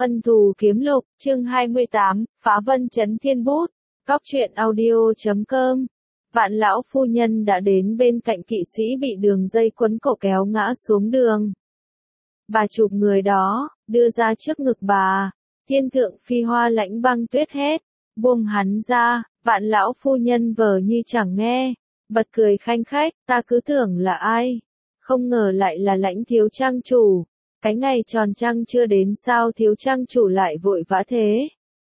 Ân thù kiếm lục, chương 28, phá vân chấn thiên bút. Cóc truyện audio.com. Vạn lão phu nhân đã đến bên cạnh kỵ sĩ bị đường dây quấn cổ kéo ngã xuống đường. Bà chụp người đó, đưa ra trước ngực bà. Thiên thượng phi hoa lãnh băng tuyết hét, buông hắn ra. Vạn lão phu nhân vờ như chẳng nghe, bật cười khanh khách, ta cứ tưởng là ai, không ngờ lại là Lãnh thiếu trang chủ. Cái ngày tròn trăng chưa đến sao thiếu trang chủ lại vội vã thế?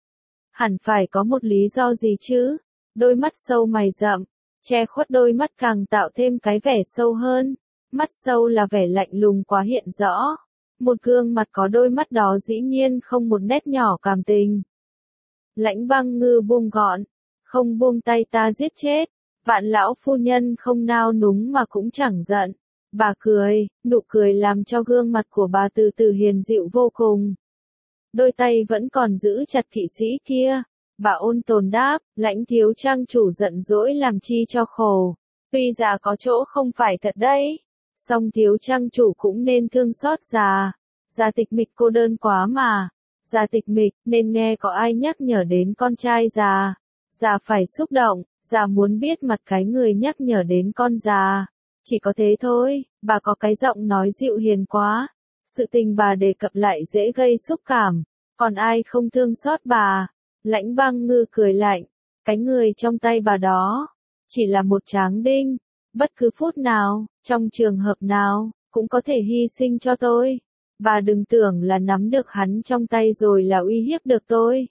Hẳn phải có một lý do gì chứ? Đôi mắt sâu mày rậm, che khuất đôi mắt càng tạo thêm cái vẻ sâu hơn. Mắt sâu là vẻ lạnh lùng quá hiện rõ. Một gương mặt có đôi mắt đó dĩ nhiên không một nét nhỏ cảm tình. Lãnh băng ngư buông gọn, không buông tay ta giết chết. Vạn lão phu nhân không nao núng mà cũng chẳng giận. Bà cười, nụ cười làm cho gương mặt của bà từ từ hiền dịu vô cùng. Đôi tay vẫn còn giữ chặt kỵ sĩ kia. Bà ôn tồn đáp, Lãnh thiếu trang chủ giận dỗi làm chi cho khổ. Tuy già có chỗ không phải thật đấy. Song thiếu trang chủ cũng nên thương xót già. Già tịch mịch cô đơn quá mà. Già tịch mịch nên nghe có ai nhắc nhở đến con trai già. Già phải xúc động, già muốn biết mặt cái người nhắc nhở đến con già. Chỉ có thế thôi, bà có cái giọng nói dịu hiền quá. Sự tình bà đề cập lại dễ gây xúc cảm. Còn ai không thương xót bà? Lãnh băng ngư cười lạnh. Cái người trong tay bà đó, chỉ là một tráng đinh. Bất cứ phút nào, trong trường hợp nào, cũng có thể hy sinh cho tôi. Bà đừng tưởng là nắm được hắn trong tay rồi là uy hiếp được tôi.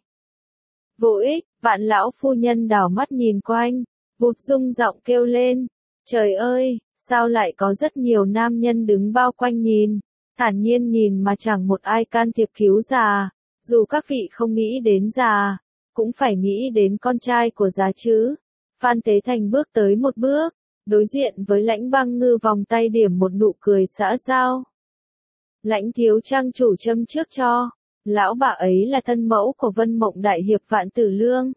Vô ích, vạn lão phu nhân đảo mắt nhìn quanh, vụt rung giọng kêu lên. Trời ơi, sao lại có rất nhiều nam nhân đứng bao quanh nhìn, thản nhiên nhìn mà chẳng một ai can thiệp cứu già. Dù các vị không nghĩ đến già, cũng phải nghĩ đến con trai của già chứ. Phan Tế Thành bước tới một bước, đối diện với Lãnh băng ngư vòng tay điểm một nụ cười xã giao. Lãnh thiếu trang chủ châm trước cho, lão bà ấy là thân mẫu của Vân Mộng đại hiệp Vạn Tử Lương.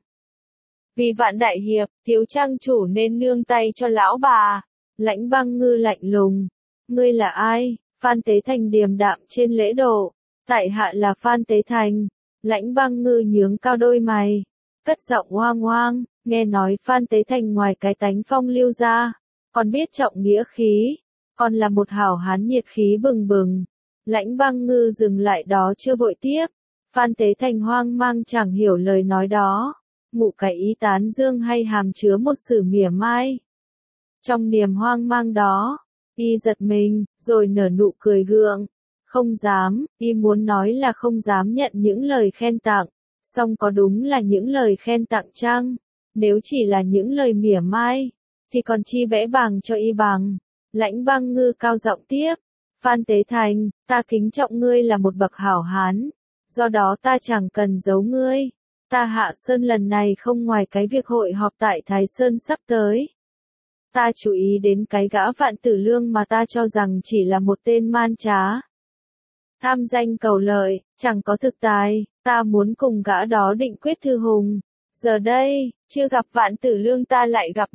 Vì Vạn đại hiệp, thiếu trang chủ nên nương tay cho lão bà. Lãnh băng ngư lạnh lùng. Ngươi là ai? Phan Tế Thành điềm đạm trên lễ độ. Tại hạ là Phan Tế Thành. Lãnh băng ngư nhướng cao đôi mày, cất giọng oang oang, nghe nói Phan Tế Thành ngoài cái tánh phong lưu ra, còn biết trọng nghĩa khí, còn là một hảo hán nhiệt khí bừng bừng. Lãnh băng ngư dừng lại đó chưa vội tiếp. Phan Tế Thành hoang mang chẳng hiểu lời nói đó, ngụ cái ý tán dương hay hàm chứa một sự mỉa mai. Trong niềm hoang mang đó, y giật mình, rồi nở nụ cười gượng. Không dám, y muốn nói là không dám nhận những lời khen tặng, song có đúng là những lời khen tặng chăng? Nếu chỉ là những lời mỉa mai, thì còn chi vẽ bằng cho y bằng. Lãnh băng ngư cao giọng tiếp, Phan Tế Thành, ta kính trọng ngươi là một bậc hảo hán, do đó ta chẳng cần giấu ngươi. Ta Hạ Sơn lần này không ngoài cái việc hội họp tại Thái Sơn sắp tới. Ta chú ý đến cái gã Vạn Tử Lương mà ta cho rằng chỉ là một tên man trá. Tham danh cầu lợi, chẳng có thực tài, ta muốn cùng gã đó định quyết thư hùng. Giờ đây, chưa gặp Vạn Tử Lương ta lại gặp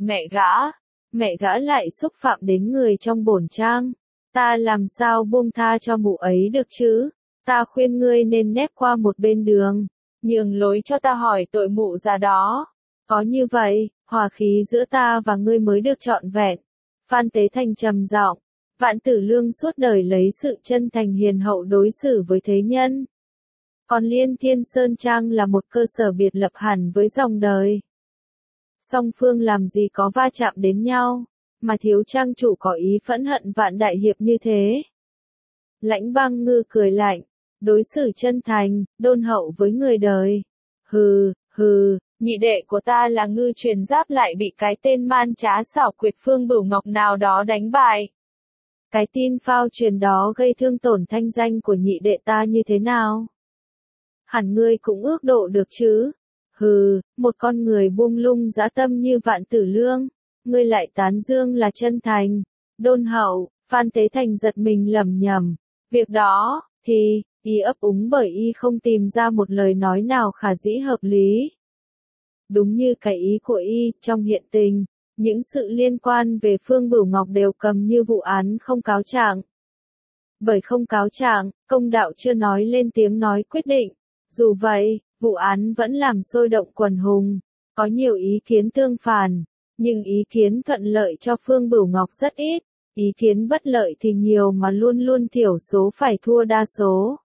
mẹ gã lại xúc phạm đến người trong bổn trang. Ta làm sao buông tha cho mụ ấy được chứ? Ta khuyên ngươi nên nép qua một bên đường, nhường lối cho ta hỏi tội mụ già đó. Có như vậy, hòa khí giữa ta và ngươi mới được trọn vẹn. Phan Tế Thành trầm giọng. Vạn Tử Lương suốt đời lấy sự chân thành hiền hậu đối xử với thế nhân. Còn Liên Thiên Sơn Trang là một cơ sở biệt lập hẳn với dòng đời. Song phương làm gì có va chạm đến nhau, mà thiếu trang chủ có ý phẫn hận Vạn đại hiệp như thế. Lãnh băng ngư cười lạnh, đối xử chân thành, đôn hậu với người đời. Hừ, nhị đệ của ta là Ngư Truyền Giáp lại bị cái tên man trá xảo quyệt Phương Bửu Ngọc nào đó đánh bại. Cái tin phao truyền đó gây thương tổn thanh danh của nhị đệ ta như thế nào? Hẳn ngươi cũng ước độ được chứ? Hừ, một con người buông lung dã tâm như Vạn Tử Lương, ngươi lại tán dương là chân thành, đôn hậu. Phan Tế Thành giật mình lẩm nhẩm. Việc đó, thì, y ấp úng bởi y không tìm ra một lời nói nào khả dĩ hợp lý. Đúng như cái ý của y, trong hiện tình, những sự liên quan về Phương Bửu Ngọc đều cầm như vụ án không cáo trạng. Bởi không cáo trạng, công đạo chưa nói lên tiếng nói quyết định. Dù vậy, vụ án vẫn làm sôi động quần hùng, có nhiều ý kiến tương phản, nhưng ý kiến thuận lợi cho Phương Bửu Ngọc rất ít, ý kiến bất lợi thì nhiều mà luôn luôn thiểu số phải thua đa số.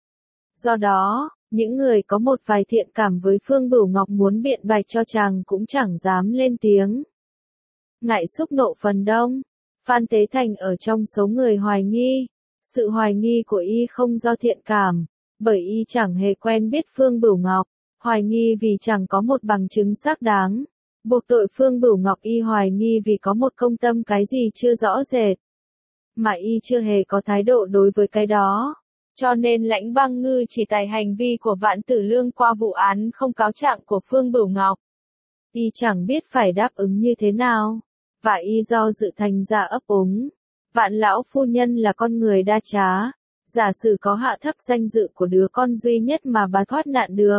Do đó, những người có một vài thiện cảm với Phương Bửu Ngọc muốn biện bạch cho chàng cũng chẳng dám lên tiếng. Ngại xúc nộ phần đông, Phan Tế Thành ở trong số người hoài nghi. Sự hoài nghi của y không do thiện cảm, bởi y chẳng hề quen biết Phương Bửu Ngọc, hoài nghi vì chẳng có một bằng chứng xác đáng. Buộc tội Phương Bửu Ngọc y hoài nghi vì có một công tâm cái gì chưa rõ rệt, mà y chưa hề có thái độ đối với cái đó. Cho nên Lãnh Băng Ngư chỉ tài hành vi của Vạn Tử Lương qua vụ án không cáo trạng của Phương Bửu Ngọc. Y chẳng biết phải đáp ứng như thế nào, và y do dự thành ra ấp úng. Vạn lão phu nhân là con người đa trá, giả sử có hạ thấp danh dự của đứa con duy nhất mà bà thoát nạn được.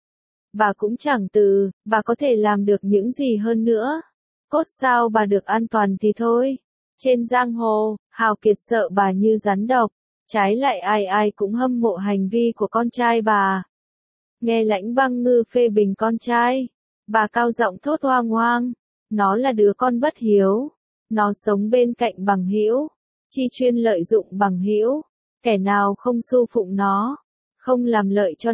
Bà cũng chẳng bà có thể làm được những gì hơn nữa. Cốt sao bà được an toàn thì thôi. Trên giang hồ, hào kiệt sợ bà như rắn độc, trái lại ai ai cũng hâm mộ hành vi của con trai bà. Nghe Lãnh Băng Ngư phê bình con trai, bà cao giọng thốt hoang hoang, nó là đứa con bất hiếu. Nó sống bên cạnh bằng hữu, chi chuyên lợi dụng bằng hữu, kẻ nào không su phụng nó, không làm lợi cho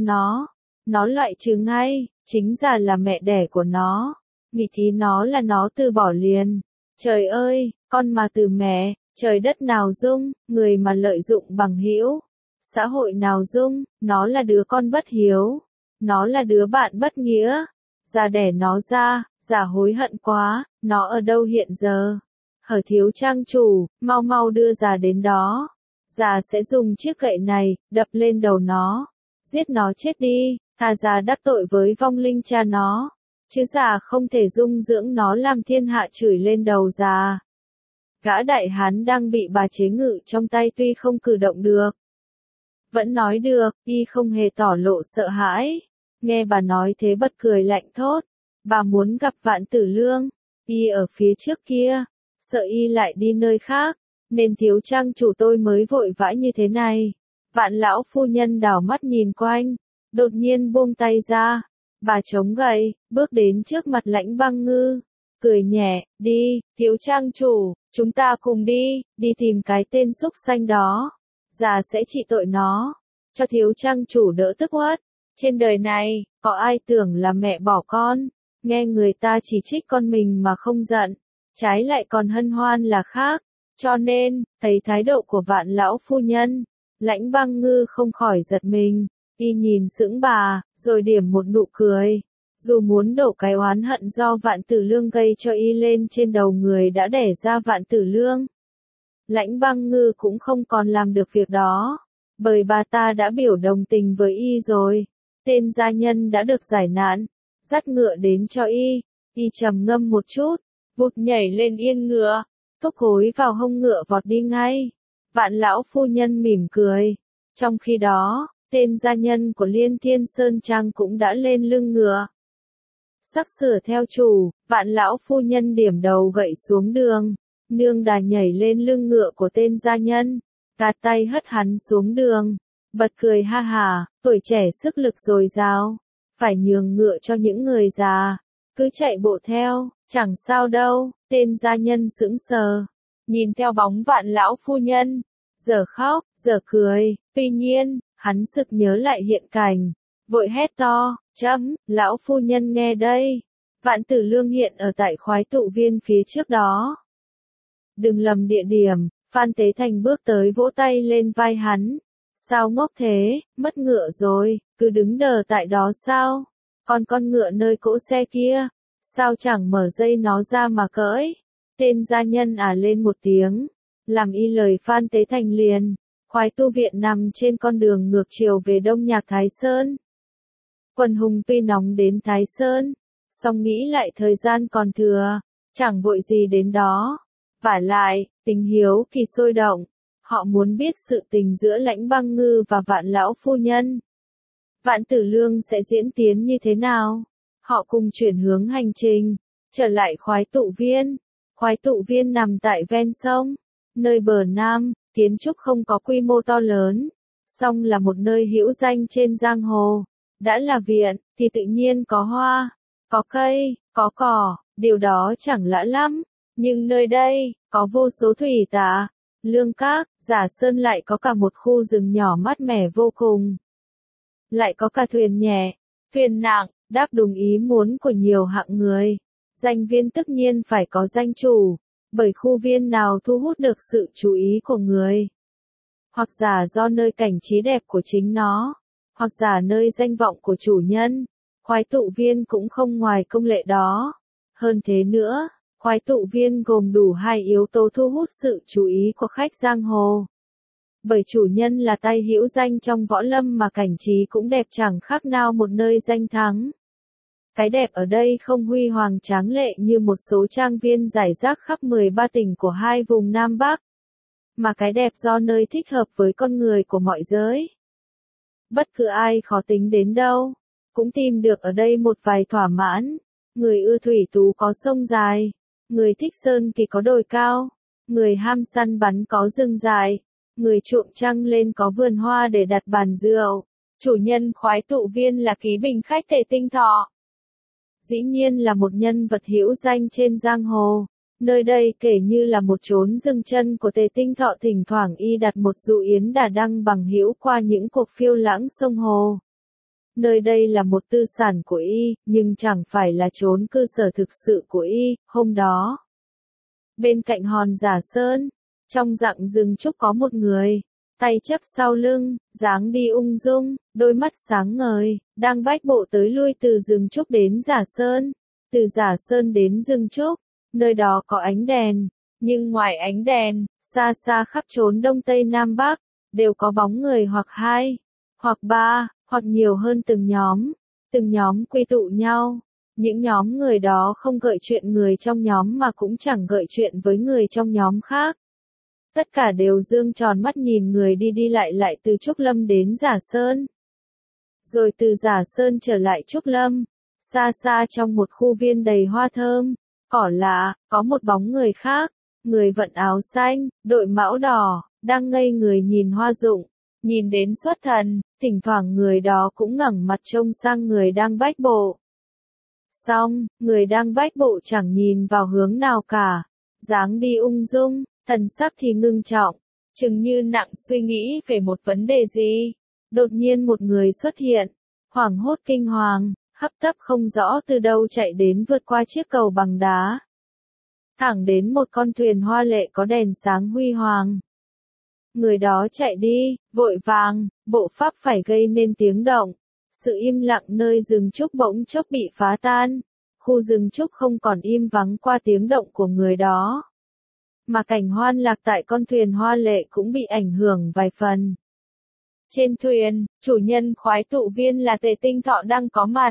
nó loại trừ ngay, chính ra là mẹ đẻ của nó, nghịch ý nó là nó từ bỏ liền. Trời ơi, con mà từ mẹ, trời đất nào dung, người mà lợi dụng bằng hữu, xã hội nào dung, nó là đứa con bất hiếu, nó là đứa bạn bất nghĩa, già đẻ nó ra, già hối hận quá, nó ở đâu hiện giờ? Hở Thiếu trang chủ, mau mau đưa già đến đó. Già sẽ dùng chiếc gậy này, đập lên đầu nó. Giết nó chết đi, thà già đắc tội với vong linh cha nó. Chứ già không thể dung dưỡng nó làm thiên hạ chửi lên đầu già. Gã đại hán đang bị bà chế ngự trong tay tuy không cử động được. Vẫn nói được, y không hề tỏ lộ sợ hãi. Nghe bà nói thế bật cười lạnh thốt. Bà muốn gặp Vạn Tử Lương, y ở phía trước kia. Sợ y lại đi nơi khác, nên thiếu trang chủ tôi mới vội vã như thế này. Vạn lão phu nhân đảo mắt nhìn quanh, đột nhiên buông tay ra. Bà chống gậy, bước đến trước mặt Lãnh Băng Ngư, cười nhẹ, đi, thiếu trang chủ, chúng ta cùng đi tìm cái tên xúc xanh đó. Già sẽ trị tội nó, cho thiếu trang chủ đỡ tức uất. Trên đời này, có ai tưởng là mẹ bỏ con, nghe người ta chỉ trích con mình mà không giận. Trái lại còn hân hoan là khác, cho nên, thấy thái độ của Vạn lão phu nhân, Lãnh Băng Ngư không khỏi giật mình, y nhìn sững bà, rồi điểm một nụ cười, dù muốn đổ cái oán hận do Vạn Tử Lương gây cho y lên trên đầu người đã đẻ ra Vạn Tử Lương. Lãnh Băng Ngư cũng không còn làm được việc đó, bởi bà ta đã biểu đồng tình với y rồi, tên gia nhân đã được giải nạn, dắt ngựa đến cho y trầm ngâm một chút. Vụt nhảy lên yên ngựa, thúc hối vào hông ngựa vọt đi ngay. Vạn lão phu nhân mỉm cười. Trong khi đó, tên gia nhân của Liên Thiên Sơn Trang cũng đã lên lưng ngựa. Sắp sửa theo chủ, Vạn lão phu nhân điểm đầu gậy xuống đường. Nương đà nhảy lên lưng ngựa của tên gia nhân, gạt tay hất hắn xuống đường. Bật cười ha hả, tuổi trẻ sức lực dồi dào, phải nhường ngựa cho những người già. Cứ chạy bộ theo, chẳng sao đâu, tên gia nhân sững sờ, nhìn theo bóng Vạn lão phu nhân, giờ khóc, giờ cười, tuy nhiên, hắn sực nhớ lại hiện cảnh, vội hét to, lão phu nhân nghe đây, Vạn Tử Lương hiện ở tại khoái tụ viên phía trước đó. Đừng lầm địa điểm, Phan Tế Thành bước tới vỗ tay lên vai hắn, sao ngốc thế, mất ngựa rồi, cứ đứng đờ tại đó sao? Còn con ngựa nơi cỗ xe kia, sao chẳng mở dây nó ra mà cưỡi? Tên gia nhân lên một tiếng, làm y lời Phan Tế Thành liền. Khoái tu viện nằm trên con đường ngược chiều về Đông Nhạc Thái Sơn. Quần hùng tuy nóng đến Thái Sơn, song nghĩ lại thời gian còn thừa, chẳng vội gì đến đó. Vả lại, tình hiếu kỳ sôi động, họ muốn biết sự tình giữa Lãnh Băng Ngư và Vạn lão phu nhân. Vạn Tử Lương sẽ diễn tiến như thế nào? Họ cùng chuyển hướng hành trình, trở lại khoái tụ viên. Khoái tụ viên nằm tại ven sông, nơi bờ nam, kiến trúc không có quy mô to lớn, song là một nơi hữu danh trên giang hồ. Đã là viện, thì tự nhiên có hoa, có cây, có cỏ, điều đó chẳng lạ lắm. Nhưng nơi đây, có vô số thủy tạ, lương các, Giả Sơn lại có cả một khu rừng nhỏ mát mẻ vô cùng. Lại có cả thuyền nhẹ, thuyền nặng, đáp đúng ý muốn của nhiều hạng người. Danh viên tất nhiên phải có danh chủ, bởi khu viên nào thu hút được sự chú ý của người. Hoặc giả do nơi cảnh trí đẹp của chính nó, hoặc giả nơi danh vọng của chủ nhân. Khoái tụ viên cũng không ngoài công lệ đó. Hơn thế nữa, khoái tụ viên gồm đủ hai yếu tố thu hút sự chú ý của khách giang hồ. Bởi chủ nhân là tay hữu danh trong võ lâm mà cảnh trí cũng đẹp chẳng khác nào một nơi danh thắng. Cái đẹp ở đây không huy hoàng tráng lệ như một số trang viên rải rác khắp 13 tỉnh của hai vùng Nam Bắc, mà cái đẹp do nơi thích hợp với con người của mọi giới. Bất cứ ai khó tính đến đâu, cũng tìm được ở đây một vài thỏa mãn. Người ưa thủy tú có sông dài, người thích sơn kỳ có đồi cao, người ham săn bắn có rừng dài, người chuộng trăng lên có vườn hoa để đặt bàn rượu. Chủ nhân khoái tụ viên là Ký Bình khách Tề Tinh Thọ. Dĩ nhiên là một nhân vật hữu danh trên giang hồ. Nơi đây kể như là một chốn dừng chân của Tề Tinh Thọ, thỉnh thoảng y đặt một dụ yến đà đăng bằng hữu qua những cuộc phiêu lãng sông hồ. Nơi đây là một tư sản của y, nhưng chẳng phải là chốn cư sở thực sự của y. Hôm đó, bên cạnh hòn Giả Sơn, trong rặng rừng trúc có một người, tay chắp sau lưng, dáng đi ung dung, đôi mắt sáng ngời, đang bách bộ tới lui từ rừng trúc đến Giả Sơn, từ Giả Sơn đến rừng trúc. Nơi đó có ánh đèn, nhưng ngoài ánh đèn, xa xa khắp chốn Đông Tây Nam Bắc, đều có bóng người hoặc hai, hoặc ba, hoặc nhiều hơn từng nhóm quy tụ nhau. Những nhóm người đó không gợi chuyện người trong nhóm mà cũng chẳng gợi chuyện với người trong nhóm khác. Tất cả đều dương tròn mắt nhìn người đi lại từ Trúc Lâm đến Giả Sơn. Rồi từ Giả Sơn trở lại Trúc Lâm, xa xa trong một khu viên đầy hoa thơm, cỏ lạ, có một bóng người khác, người vận áo xanh, đội mão đỏ, đang ngây người nhìn hoa rụng, nhìn đến xuất thần, thỉnh thoảng người đó cũng ngẩng mặt trông sang người đang bách bộ. Xong, người đang bách bộ chẳng nhìn vào hướng nào cả, dáng đi ung dung, thần sắc thì ngưng trọng, chừng như nặng suy nghĩ về một vấn đề gì. Đột nhiên một người xuất hiện, hoảng hốt kinh hoàng, hấp tấp không rõ từ đâu chạy đến, vượt qua chiếc cầu bằng đá, thẳng đến một con thuyền hoa lệ có đèn sáng huy hoàng. Người đó chạy đi, vội vàng, bộ pháp phải gây nên tiếng động. Sự im lặng nơi rừng trúc bỗng chốc bị phá tan. Khu rừng trúc không còn im vắng qua tiếng động của người đó, mà cảnh hoan lạc tại con thuyền hoa lệ cũng bị ảnh hưởng vài phần. Trên thuyền, chủ nhân khoái tụ viên là Tề Tinh Thọ đang có mặt.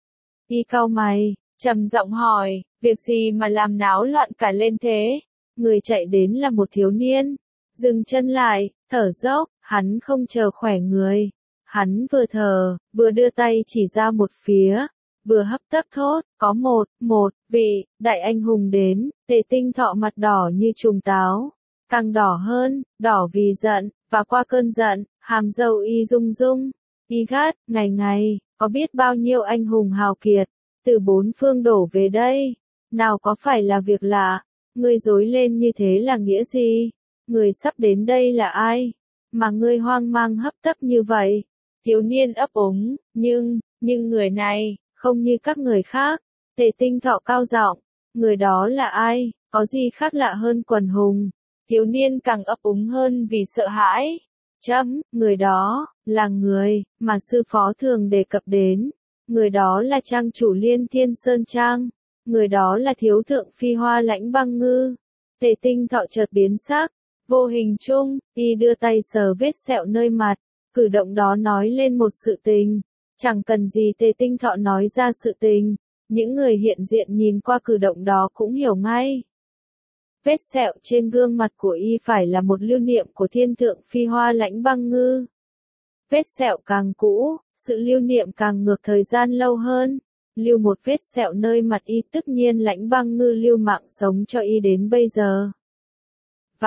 Y cau mày, trầm giọng hỏi, việc gì mà làm náo loạn cả lên thế? Người chạy đến là một thiếu niên, dừng chân lại, thở dốc, hắn không chờ khỏe người. Hắn vừa thở, vừa đưa tay chỉ ra một phía, vừa hấp tấp thốt, có một vị đại anh hùng đến. Tề Tinh Thọ mặt đỏ như trùng táo, càng đỏ hơn, đỏ vì giận, và qua cơn giận, hàm râu y rung rung, y gắt, ngày, có biết bao nhiêu anh hùng hào kiệt, từ bốn phương đổ về đây, nào có phải là việc lạ, ngươi rối lên như thế là nghĩa gì? Người sắp đến đây là ai? Mà ngươi hoang mang hấp tấp như vậy? Thiếu niên ấp úng, nhưng người này, không như các người khác. Tề Tinh Thọ cao giọng, người đó là ai, có gì khác lạ hơn quần hùng? Thiếu niên càng ấp úng hơn vì sợ hãi. Người đó, là người, mà sư phó thường đề cập đến. Người đó là trang chủ Liên Thiên Sơn Trang. Người đó là thiếu thượng phi hoa Lãnh Băng Ngư. Tề Tinh Thọ chợt biến sắc. Vô hình chung, y đưa tay sờ vết sẹo nơi mặt. Cử động đó nói lên một sự tình. Chẳng cần gì Tề Tinh Thọ nói ra sự tình. Những người hiện diện nhìn qua cử động đó cũng hiểu ngay. Vết sẹo trên gương mặt của y phải là một lưu niệm của thiên thượng phi hoa Lãnh Băng Ngư. Vết sẹo càng cũ, sự lưu niệm càng ngược thời gian lâu hơn. Lưu một vết sẹo nơi mặt y, tất nhiên Lãnh Băng Ngư lưu mạng sống cho y đến bây giờ. Và,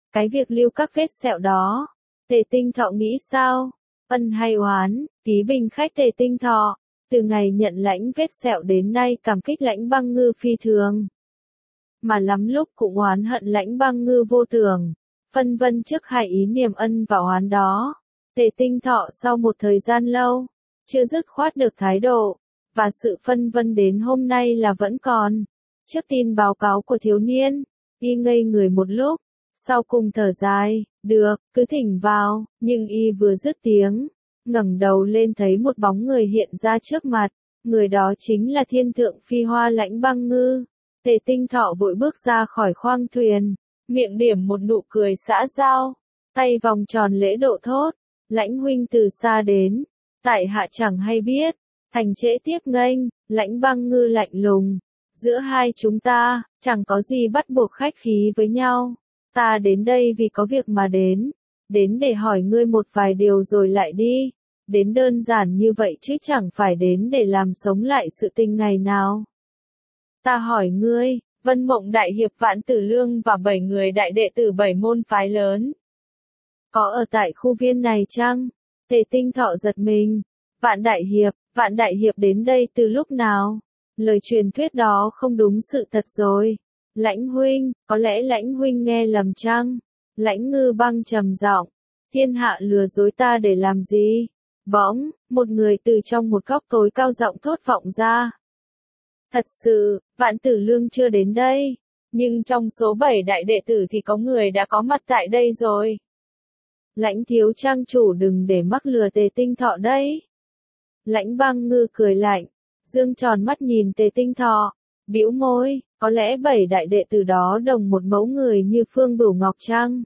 Cái việc lưu các vết sẹo đó, Tề Tinh Thọ nghĩ sao? Ân hay oán? Ký bình khách Tề Tinh Thọ, từ ngày nhận lãnh vết sẹo đến nay cảm kích Lãnh Băng Ngư phi thường. Mà lắm lúc cũng oán hận Lãnh Băng Ngư vô tưởng, phân vân trước hai ý niệm ân và oán đó. Tề Tinh Thọ sau một thời gian lâu, chưa dứt khoát được thái độ, và sự phân vân đến hôm nay là vẫn còn. Trước tin báo cáo của thiếu niên, y ngây người một lúc, sau cùng thở dài, được, cứ thỉnh vào, nhưng y vừa dứt tiếng, ngẩng đầu lên thấy một bóng người hiện ra trước mặt, người đó chính là thiên thượng phi hoa Lãnh Băng Ngư. Tề Tinh Thọ vội bước ra khỏi khoang thuyền, miệng điểm một nụ cười xã giao, tay vòng tròn lễ độ thốt, Lãnh huynh từ xa đến, tại hạ chẳng hay biết, thành trễ tiếp nghênh. Lãnh Băng Ngư lạnh lùng, giữa hai chúng ta, chẳng có gì bắt buộc khách khí với nhau, ta đến đây vì có việc mà đến để hỏi ngươi một vài điều rồi lại đi, đến đơn giản như vậy chứ chẳng phải đến để làm sống lại sự tình ngày nào. Ta hỏi ngươi, Vân Mộng Đại Hiệp Vạn Tử Lương và 7 người đại đệ tử 7 môn phái lớn, có ở tại khu viên này chăng? Tề Tinh Thọ giật mình, Vạn Đại Hiệp đến đây từ lúc nào? Lời truyền thuyết đó không đúng sự thật rồi. Lãnh huynh, có lẽ Lãnh huynh nghe lầm chăng? Lãnh Ngư Băng trầm giọng, thiên hạ lừa dối ta để làm gì? Bỗng, một người từ trong một góc tối cao giọng thốt vọng ra. Thật sự, Vạn Tử Lương chưa đến đây, nhưng trong số 7 đại đệ tử thì có người đã có mặt tại đây rồi. Lãnh thiếu trang chủ đừng để mắc lừa Tề Tinh Thọ đấy. Lãnh Băng Ngư cười lạnh, dương tròn mắt nhìn Tề Tinh Thọ, bĩu môi, có lẽ 7 đại đệ tử đó đồng một mẫu người như Phương Bửu Ngọc chăng?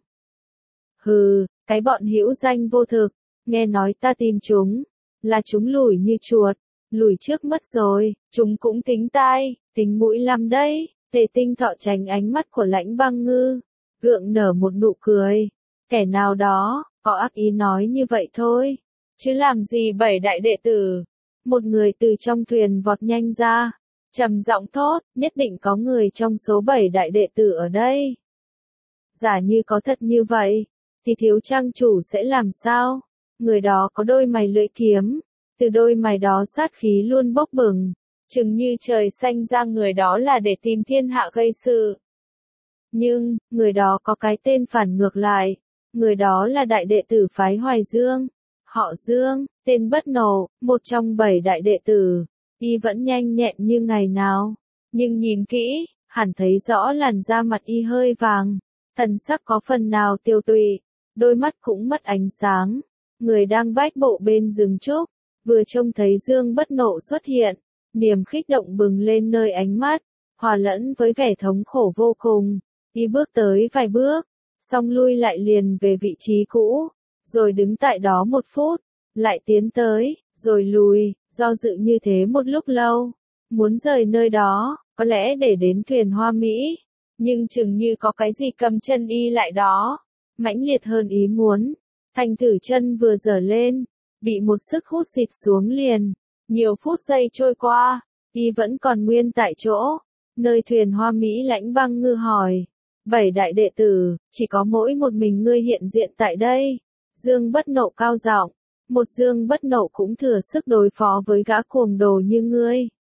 Hừ, cái bọn hữu danh vô thực, nghe nói ta tìm chúng, là chúng lủi như chuột, lủi trước mất rồi, chúng cũng tính tai, tính mũi lắm đấy. Tề Tinh Thọ tránh ánh mắt của Lãnh Băng Ngư, gượng nở một nụ cười, kẻ nào đó, có ác ý nói như vậy thôi, chứ làm gì 7 đại đệ tử. Một người từ trong thuyền vọt nhanh ra, trầm giọng thốt, nhất định có người trong số 7 đại đệ tử ở đây. Giả như có thật như vậy, thì thiếu trang chủ sẽ làm sao? Người đó có đôi mày lưỡi kiếm, từ đôi mày đó sát khí luôn bốc bừng, chừng như trời xanh ra người đó là để tìm thiên hạ gây sự. Nhưng, người đó có cái tên phản ngược lại, người đó là đại đệ tử phái Hoài Dương, họ Dương, tên Bất Nộ, một trong 7 đại đệ tử, y vẫn nhanh nhẹn như ngày nào, nhưng nhìn kỹ, hẳn thấy rõ làn da mặt y hơi vàng, thần sắc có phần nào tiêu tụy, đôi mắt cũng mất ánh sáng. Người đang bách bộ bên rừng trúc, vừa trông thấy Dương Bất Nộ xuất hiện, niềm kích động bừng lên nơi ánh mắt, hòa lẫn với vẻ thống khổ vô cùng. Y bước tới vài bước, xong lui lại liền về vị trí cũ, rồi đứng tại đó một phút, lại tiến tới, rồi lùi, do dự như thế một lúc lâu, muốn rời nơi đó, có lẽ để đến thuyền Hoa Mỹ, nhưng chừng như có cái gì cầm chân y lại đó, mãnh liệt hơn ý muốn. Thành thử chân vừa giở lên, bị một sức hút xịt xuống liền. Nhiều phút giây trôi qua, y vẫn còn nguyên tại chỗ. Nơi thuyền Hoa Mỹ Lãnh Băng Ngư hỏi, 7 đại đệ tử, chỉ có mỗi một mình ngươi hiện diện tại đây. Dương Bất Nộ cao giọng, một Dương Bất Nộ cũng thừa sức đối phó với gã cuồng đồ như ngươi.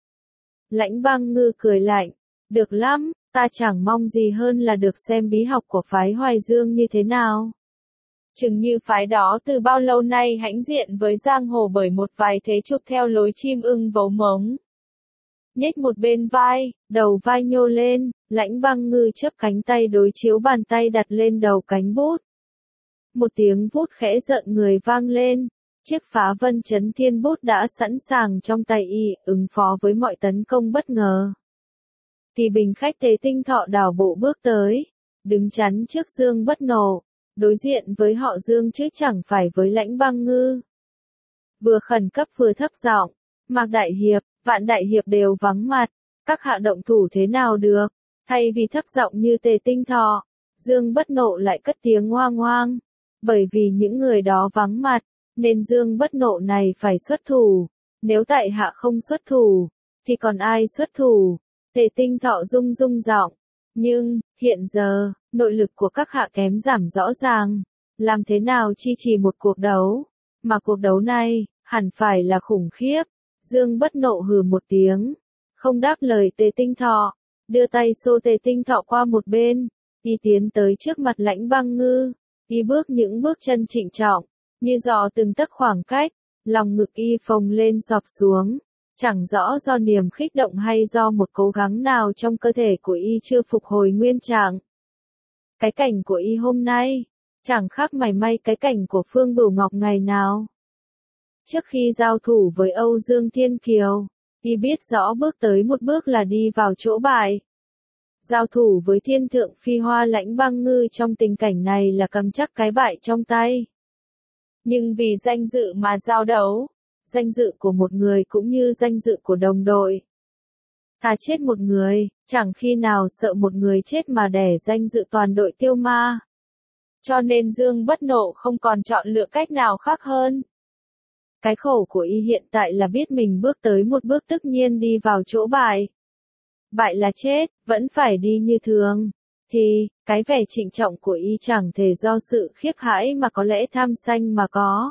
Lãnh Băng Ngư cười lạnh, được lắm, ta chẳng mong gì hơn là được xem bí học của phái Hoài Dương như thế nào. Chừng như phái đó từ bao lâu nay hãnh diện với giang hồ bởi một vài thế chụp theo lối chim ưng vấu mống. Nhếch một bên vai, đầu vai nhô lên, Lãnh Băng Ngư chớp cánh tay đối chiếu bàn tay đặt lên đầu cánh bút. Một tiếng vút khẽ rợn người vang lên, chiếc Phá Vân Chấn Thiên bút đã sẵn sàng trong tay y, ứng phó với mọi tấn công bất ngờ. Thì bình khách Tề Tinh Thọ đảo bộ bước tới, đứng chắn trước Dương Bất Nộ, đối diện với họ Dương chứ chẳng phải với Lãnh Băng Ngư. Vừa khẩn cấp vừa thấp giọng, Mạc Đại Hiệp, Vạn Đại Hiệp đều vắng mặt, các hạ động thủ thế nào được? Thay vì thấp giọng như Tề Tinh Thọ, Dương Bất Nộ lại cất tiếng oang oang. Bởi vì những người đó vắng mặt, nên Dương Bất Nộ này phải xuất thủ. Nếu tại hạ không xuất thủ, thì còn ai xuất thủ? Tề Tinh Thọ rung rung giọng. Nhưng, hiện giờ, nội lực của các hạ kém giảm rõ ràng. Làm thế nào chi trì một cuộc đấu? Mà cuộc đấu này, hẳn phải là khủng khiếp. Dương Bất Nộ hừ một tiếng, không đáp lời Tề Tinh Thọ, đưa tay xô Tề Tinh Thọ qua một bên, y tiến tới trước mặt Lãnh Băng Ngư, y bước những bước chân trịnh trọng, như dò từng tấc khoảng cách, lòng ngực y phồng lên xọp xuống, chẳng rõ do niềm kích động hay do một cố gắng nào trong cơ thể của y chưa phục hồi nguyên trạng. Cái cảnh của y hôm nay, chẳng khác mảy may cái cảnh của Phương Bửu Ngọc ngày nào. Trước khi giao thủ với Âu Dương Thiên Kiều, y biết rõ bước tới một bước là đi vào chỗ bại. Giao thủ với Thiên Thượng Phi Hoa Lãnh Băng Ngư trong tình cảnh này là cầm chắc cái bại trong tay. Nhưng vì danh dự mà giao đấu, danh dự của một người cũng như danh dự của đồng đội. Thà chết một người, chẳng khi nào sợ một người chết mà đẻ danh dự toàn đội Tiêu Ma. Cho nên Dương Bất Nộ không còn chọn lựa cách nào khác hơn. Cái khổ của y hiện tại là biết mình bước tới một bước tất nhiên đi vào chỗ bại. Bại là chết, vẫn phải đi như thường. Thì, cái vẻ trịnh trọng của y chẳng thể do sự khiếp hãi mà có lẽ tham sanh mà có.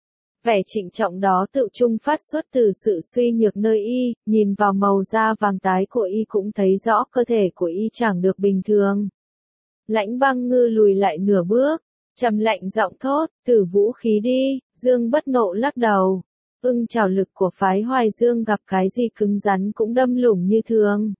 Vẻ trịnh trọng đó tự trung phát xuất từ sự suy nhược nơi y, nhìn vào màu da vàng tái của y cũng thấy rõ cơ thể của y chẳng được bình thường. Lãnh Băng Ngư lùi lại nửa bước, trầm lạnh giọng thốt, thử vũ khí đi. Dương Bất Nộ lắc đầu. Ưng chảo lực của phái Hoài Dương gặp cái gì cứng rắn cũng đâm lủng như thường.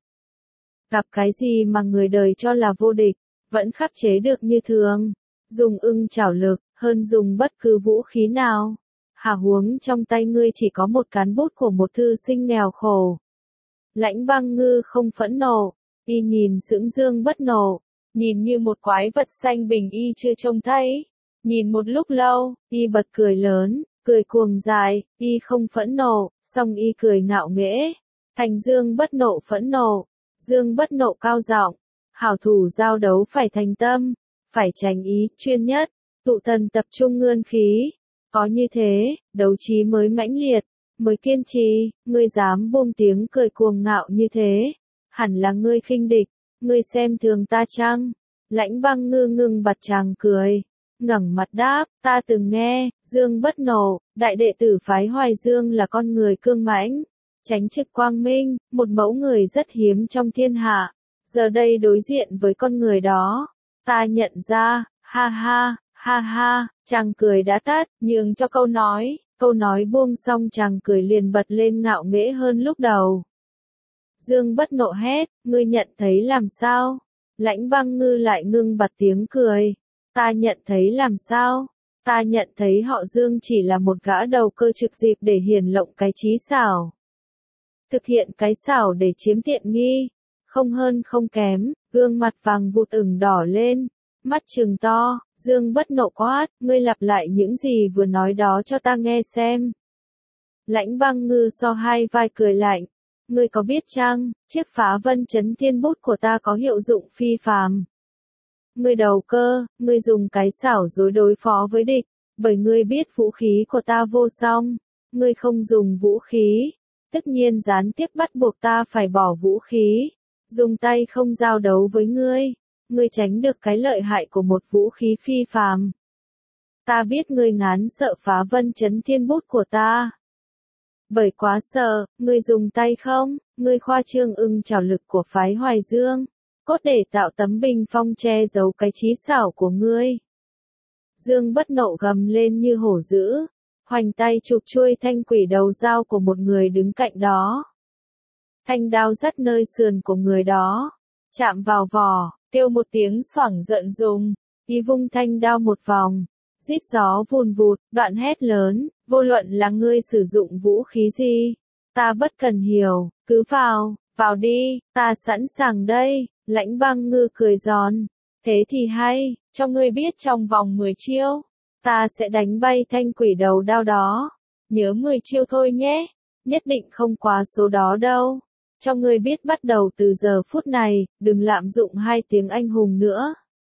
Gặp cái gì mà người đời cho là vô địch, vẫn khắc chế được như thường. Dùng ưng chảo lực, hơn dùng bất cứ vũ khí nào. Hà huống trong tay ngươi chỉ có một cán bút của một thư sinh nghèo khổ. Lãnh Băng Ngư không phẫn nộ, y nhìn sững Dương Bất Nộ, nhìn như một quái vật xanh bình y chưa trông thấy. Nhìn một lúc lâu, y bật cười lớn, cười cuồng dài, y không phẫn nộ, song y cười ngạo nghễ. Thành Dương Bất Nộ phẫn nộ, Dương Bất Nộ cao giọng, hảo thủ giao đấu phải thành tâm, phải tránh ý chuyên nhất, tụ thần tập trung ngươn khí. Có như thế, đấu trí mới mãnh liệt, mới kiên trì. Ngươi dám buông tiếng cười cuồng ngạo như thế, hẳn là ngươi khinh địch, ngươi xem thường ta chăng? Lãnh Băng Ngư ngưng bặt chàng cười, ngẩng mặt đáp, ta từng nghe, Dương Bất Nộ, đại đệ tử phái Hoài Dương là con người cương mãnh, chánh trực quang minh, một mẫu người rất hiếm trong thiên hạ. Giờ đây đối diện với con người đó, ta nhận ra, ha ha, ha ha, chàng cười đã tắt, nhường cho câu nói buông xong chàng cười liền bật lên ngạo nghễ hơn lúc đầu. Dương Bất Nộ hét, ngươi nhận thấy làm sao? Lãnh Băng Ngư lại ngưng bặt tiếng cười. Ta nhận thấy làm sao? Ta nhận thấy họ Dương chỉ là một gã đầu cơ trực dịp để hiển lộng cái chí xảo. Thực hiện cái xảo để chiếm tiện nghi. Không hơn không kém, gương mặt vàng vụt ửng đỏ lên. Mắt trừng to, Dương Bất Nộ quát, ngươi lặp lại những gì vừa nói đó cho ta nghe xem. Lãnh Băng Ngư so hai vai cười lạnh. Ngươi có biết chăng, chiếc phá vân chấn thiên bút của ta có hiệu dụng phi phàm. Ngươi đầu cơ, ngươi dùng cái xảo dối đối phó với địch, bởi ngươi biết vũ khí của ta vô song. Ngươi không dùng vũ khí, tất nhiên gián tiếp bắt buộc ta phải bỏ vũ khí, dùng tay không giao đấu với ngươi. Ngươi tránh được cái lợi hại của một vũ khí phi phàm. Ta biết ngươi ngán sợ phá vân chấn thiên bút của ta. Bởi quá sợ, ngươi dùng tay không, ngươi khoa trương ưng chảo lực của phái Hoài Dương, cốt để tạo tấm bình phong che giấu cái chí xảo của ngươi. Dương Bất Nộ gầm lên như hổ dữ, hoành tay chụp chuôi thanh quỷ đầu dao của một người đứng cạnh đó. Thanh đao dắt nơi sườn của người đó, chạm vào vỏ, kêu một tiếng xoảng giận dùng, y vung thanh đao một vòng, rít gió vùn vụt, đoạn hét lớn, vô luận là ngươi sử dụng vũ khí gì, ta bất cần hiểu, cứ vào đi, ta sẵn sàng đây. Lãnh Băng Ngư cười giòn, thế thì hay, cho ngươi biết trong vòng 10 chiêu, ta sẽ đánh bay thanh quỷ đầu đao đó. Nhớ 10 chiêu thôi nhé, nhất định không quá số đó đâu. Cho ngươi biết bắt đầu từ giờ phút này, đừng lạm dụng hai tiếng anh hùng nữa.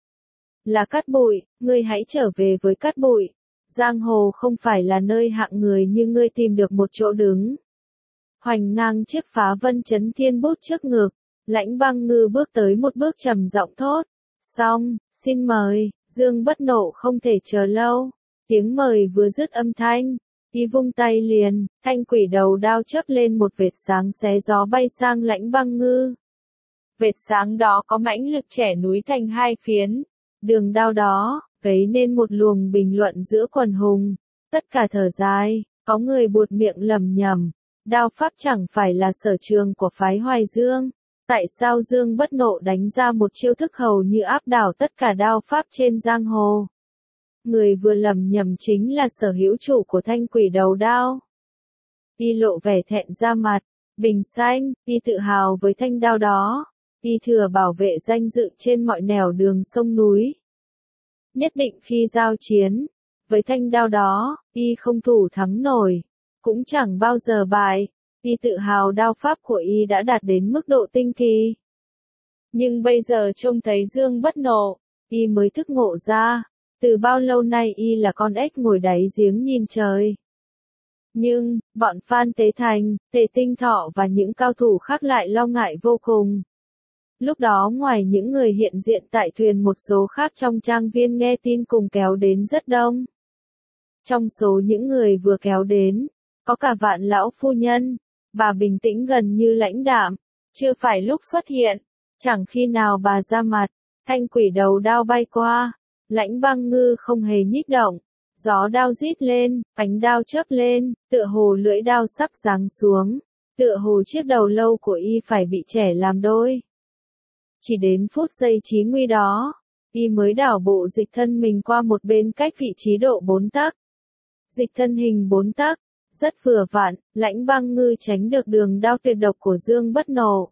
Là Cát Bụi, ngươi hãy trở về với Cát Bụi. Giang hồ không phải là nơi hạng người như ngươi tìm được một chỗ đứng. Hoành ngang chiếc phá vân chấn thiên bút trước ngực, Lãnh Băng Ngư bước tới một bước trầm giọng thốt, Xong, xin mời, Dương Bất Nộ không thể chờ lâu. Tiếng mời vừa dứt âm thanh, y vung tay liền, thanh quỷ đầu đao chớp lên một vệt sáng xé gió bay sang Lãnh Băng Ngư. Vệt sáng đó có mãnh lực chẻ núi thành hai phiến. Đường đao đó, cấy nên một luồng bình luận giữa quần hùng. Tất cả thở dài, có người buột miệng lầm nhầm. Đao pháp chẳng phải là sở trường của phái Hoài Dương. Tại sao Dương Bất Nộ đánh ra một chiêu thức hầu như áp đảo tất cả đao pháp trên giang hồ? Người vừa lầm nhầm chính là sở hữu chủ của thanh quỷ đầu đao. Y lộ vẻ thẹn ra mặt, bình xanh, y tự hào với thanh đao đó. Y thừa bảo vệ danh dự trên mọi nẻo đường sông núi. Nhất định khi giao chiến, với thanh đao đó, y không thủ thắng nổi, cũng chẳng bao giờ bại. Y tự hào đao pháp của y đã đạt đến mức độ tinh kỳ. Nhưng bây giờ trông thấy Dương Bất Nộ, y mới thức ngộ ra, từ bao lâu nay y là con ếch ngồi đáy giếng nhìn trời. Nhưng, bọn Phan Tế Thành, Tề Tinh Thọ và những cao thủ khác lại lo ngại vô cùng. Lúc đó ngoài những người hiện diện tại thuyền, một số khác trong trang viên nghe tin cùng kéo đến rất đông. Trong số những người vừa kéo đến, có cả Vạn lão phu nhân. Bà bình tĩnh gần như lãnh đạm, chưa phải lúc xuất hiện, chẳng khi nào bà ra mặt. Thanh quỷ đầu đao bay qua, Lãnh Băng Ngư không hề nhích động. Gió đao rít lên, ánh đao chớp lên, tựa hồ lưỡi đao sắp giáng xuống, tựa hồ chiếc đầu lâu của y phải bị chẻ làm đôi. Chỉ đến phút giây chí nguy đó, y mới đảo bộ dịch thân mình qua một bên cách vị trí độ 4 tấc. Dịch thân hình 4 tấc, rất vừa vặn, Lãnh Băng Ngư tránh được đường đao tuyệt độc của Dương Bất Nộ.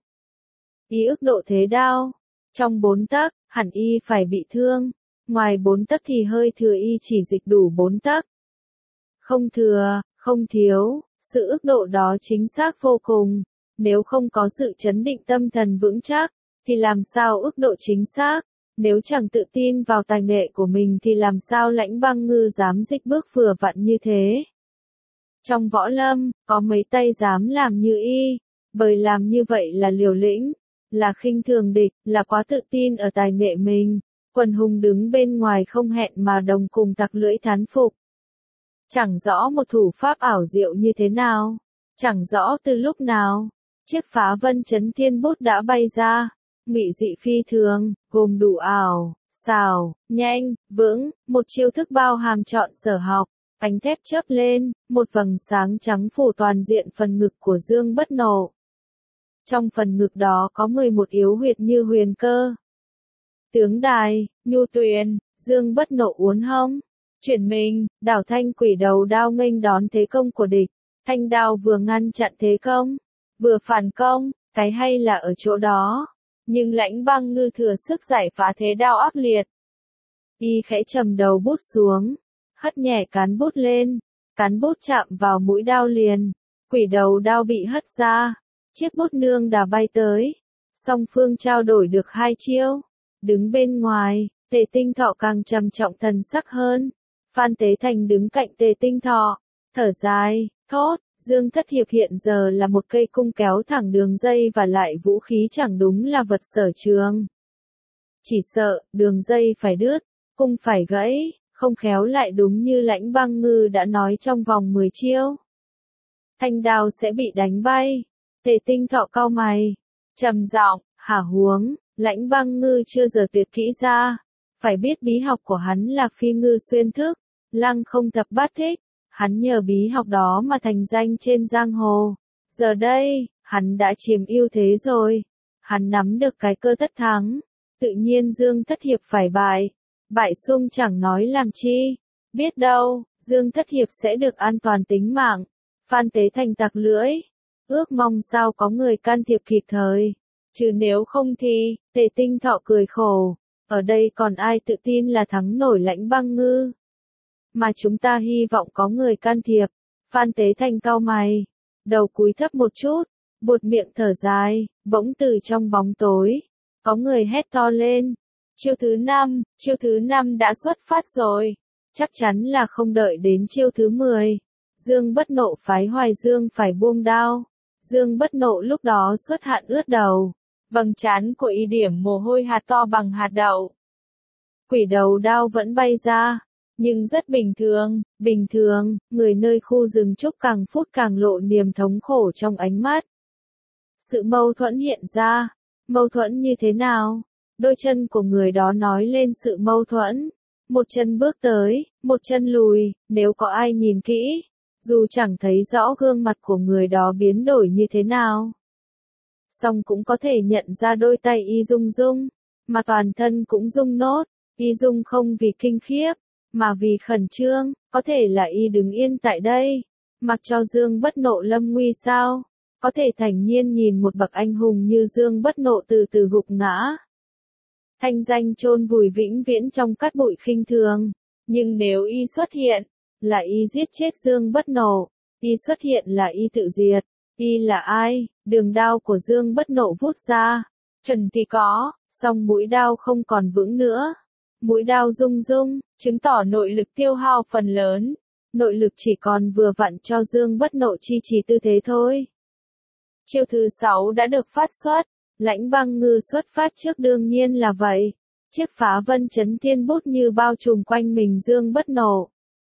Y ước độ thế đao, trong 4 tấc, hẳn y phải bị thương, ngoài 4 tấc thì hơi thừa, y chỉ dịch đủ 4 tấc. Không thừa, không thiếu, sự ước độ đó chính xác vô cùng. Nếu không có sự chấn định tâm thần vững chắc, thì làm sao ước độ chính xác? Nếu chẳng tự tin vào tài nghệ của mình thì làm sao Lãnh Băng Ngư dám dịch bước vừa vặn như thế? Trong võ lâm, có mấy tay dám làm như y, bởi làm như vậy là liều lĩnh, là khinh thường địch, là quá tự tin ở tài nghệ mình. Quần hùng đứng bên ngoài không hẹn mà đồng cùng tặc lưỡi thán phục. Chẳng rõ một thủ pháp ảo diệu như thế nào, chẳng rõ từ lúc nào, chiếc Phá Vân Chấn Thiên Bút đã bay ra, ngụy dị phi thường, gồm đủ ảo, xảo, nhanh, vững, một chiêu thức bao hàm trọn sở học. Ánh thép chớp lên, một vầng sáng trắng phủ toàn diện phần ngực của Dương Bất Nộ. Trong phần ngực đó có 11 yếu huyệt như huyền cơ. Tướng đài, nhu tuyền, Dương Bất Nộ uốn hông, chuyển mình, đảo thanh quỷ đầu đao nghênh đón thế công của địch. Thanh đao vừa ngăn chặn thế công, vừa phản công, cái hay là ở chỗ đó. Nhưng Lãnh Băng Ngư thừa sức giải phá thế đao ác liệt. Y khẽ trầm đầu bút xuống, hất nhẹ cán bút lên, cán bút chạm vào mũi đao liền, quỷ đầu đao bị hất ra, chiếc bút nương đà bay tới. Song phương trao đổi được 2 chiêu. Đứng bên ngoài, Tề Tinh Thọ càng trầm trọng thần sắc hơn. Phan Tế Thành đứng cạnh Tề Tinh Thọ, thở dài, thốt, Dương Thất Hiệp hiện giờ là một cây cung kéo thẳng đường dây và lại vũ khí chẳng đúng là vật sở trường. Chỉ sợ, đường dây phải đứt, cung phải gãy, không khéo lại đúng như Lãnh Băng Ngư đã nói trong vòng 10 chiêu. Thanh đao sẽ bị đánh bay. Tề Tinh Thọ cau mày, trầm giọng, hả huống, Lãnh Băng Ngư chưa giờ tuyệt kỹ ra. Phải biết bí học của hắn là phi ngư xuyên thức, lăng không thập bát thích. Hắn nhờ bí học đó mà thành danh trên giang hồ. Giờ đây, hắn đã chiếm ưu thế rồi. Hắn nắm được cái cơ tất thắng. Tự nhiên Dương Thất Hiệp phải bại. Bại sung chẳng nói làm chi. Biết đâu, Dương Thất Hiệp sẽ được an toàn tính mạng. Phan Tế Thành tặc lưỡi. Ước mong sao có người can thiệp kịp thời. Chứ nếu không thì, Tề Tinh Thọ cười khổ. Ở đây còn ai tự tin là thắng nổi Lãnh Băng Ngư. Mà chúng ta hy vọng có người can thiệp. Phan Tế Thành cau mày, đầu cúi thấp một chút, buột miệng thở dài, bỗng từ trong bóng tối, có người hét to lên. Chiêu thứ 5 đã xuất phát rồi. Chắc chắn là không đợi đến chiêu thứ 10. Dương Bất Nộ phái Hoài Dương phải buông đao. Dương Bất Nộ lúc đó xuất hạn ướt đầu. Vầng trán của y điểm mồ hôi hạt to bằng hạt đậu. quỷ đầu đao vẫn bay ra. Nhưng rất bình thường, người nơi khu rừng trúc càng phút càng lộ niềm thống khổ trong ánh mắt. Sự mâu thuẫn hiện ra. Mâu thuẫn như thế nào? Đôi chân của người đó nói lên sự mâu thuẫn. Một chân bước tới, một chân lùi, nếu có ai nhìn kỹ, dù chẳng thấy rõ gương mặt của người đó biến đổi như thế nào, song cũng có thể nhận ra đôi tay y rung rung, mà toàn thân cũng rung nốt. Y rung không vì kinh khiếp, mà vì khẩn trương, có thể là y đứng yên tại đây, mặc cho Dương Bất Nộ lâm nguy sao? Có thể thản nhiên nhìn một bậc anh hùng như Dương Bất Nộ từ từ gục ngã. Thanh danh chôn vùi vĩnh viễn trong cát bụi khinh thường. Nhưng nếu y xuất hiện, là y giết chết Dương Bất Nộ. Y xuất hiện là y tự diệt. Y là ai? Đường đao của Dương Bất Nộ vút ra. Trần thì có, song mũi đao không còn vững nữa. Mũi đao rung rung, chứng tỏ nội lực tiêu hao phần lớn. Nội lực chỉ còn vừa vặn cho Dương Bất Nộ chi trì tư thế thôi. Chiêu thứ 6 đã được phát xuất. Lãnh Băng Ngư xuất phát trước đương nhiên là vậy. Chiếc Phá Vân Chấn Thiên Bút như bao trùm quanh mình Dương Bất Nộ.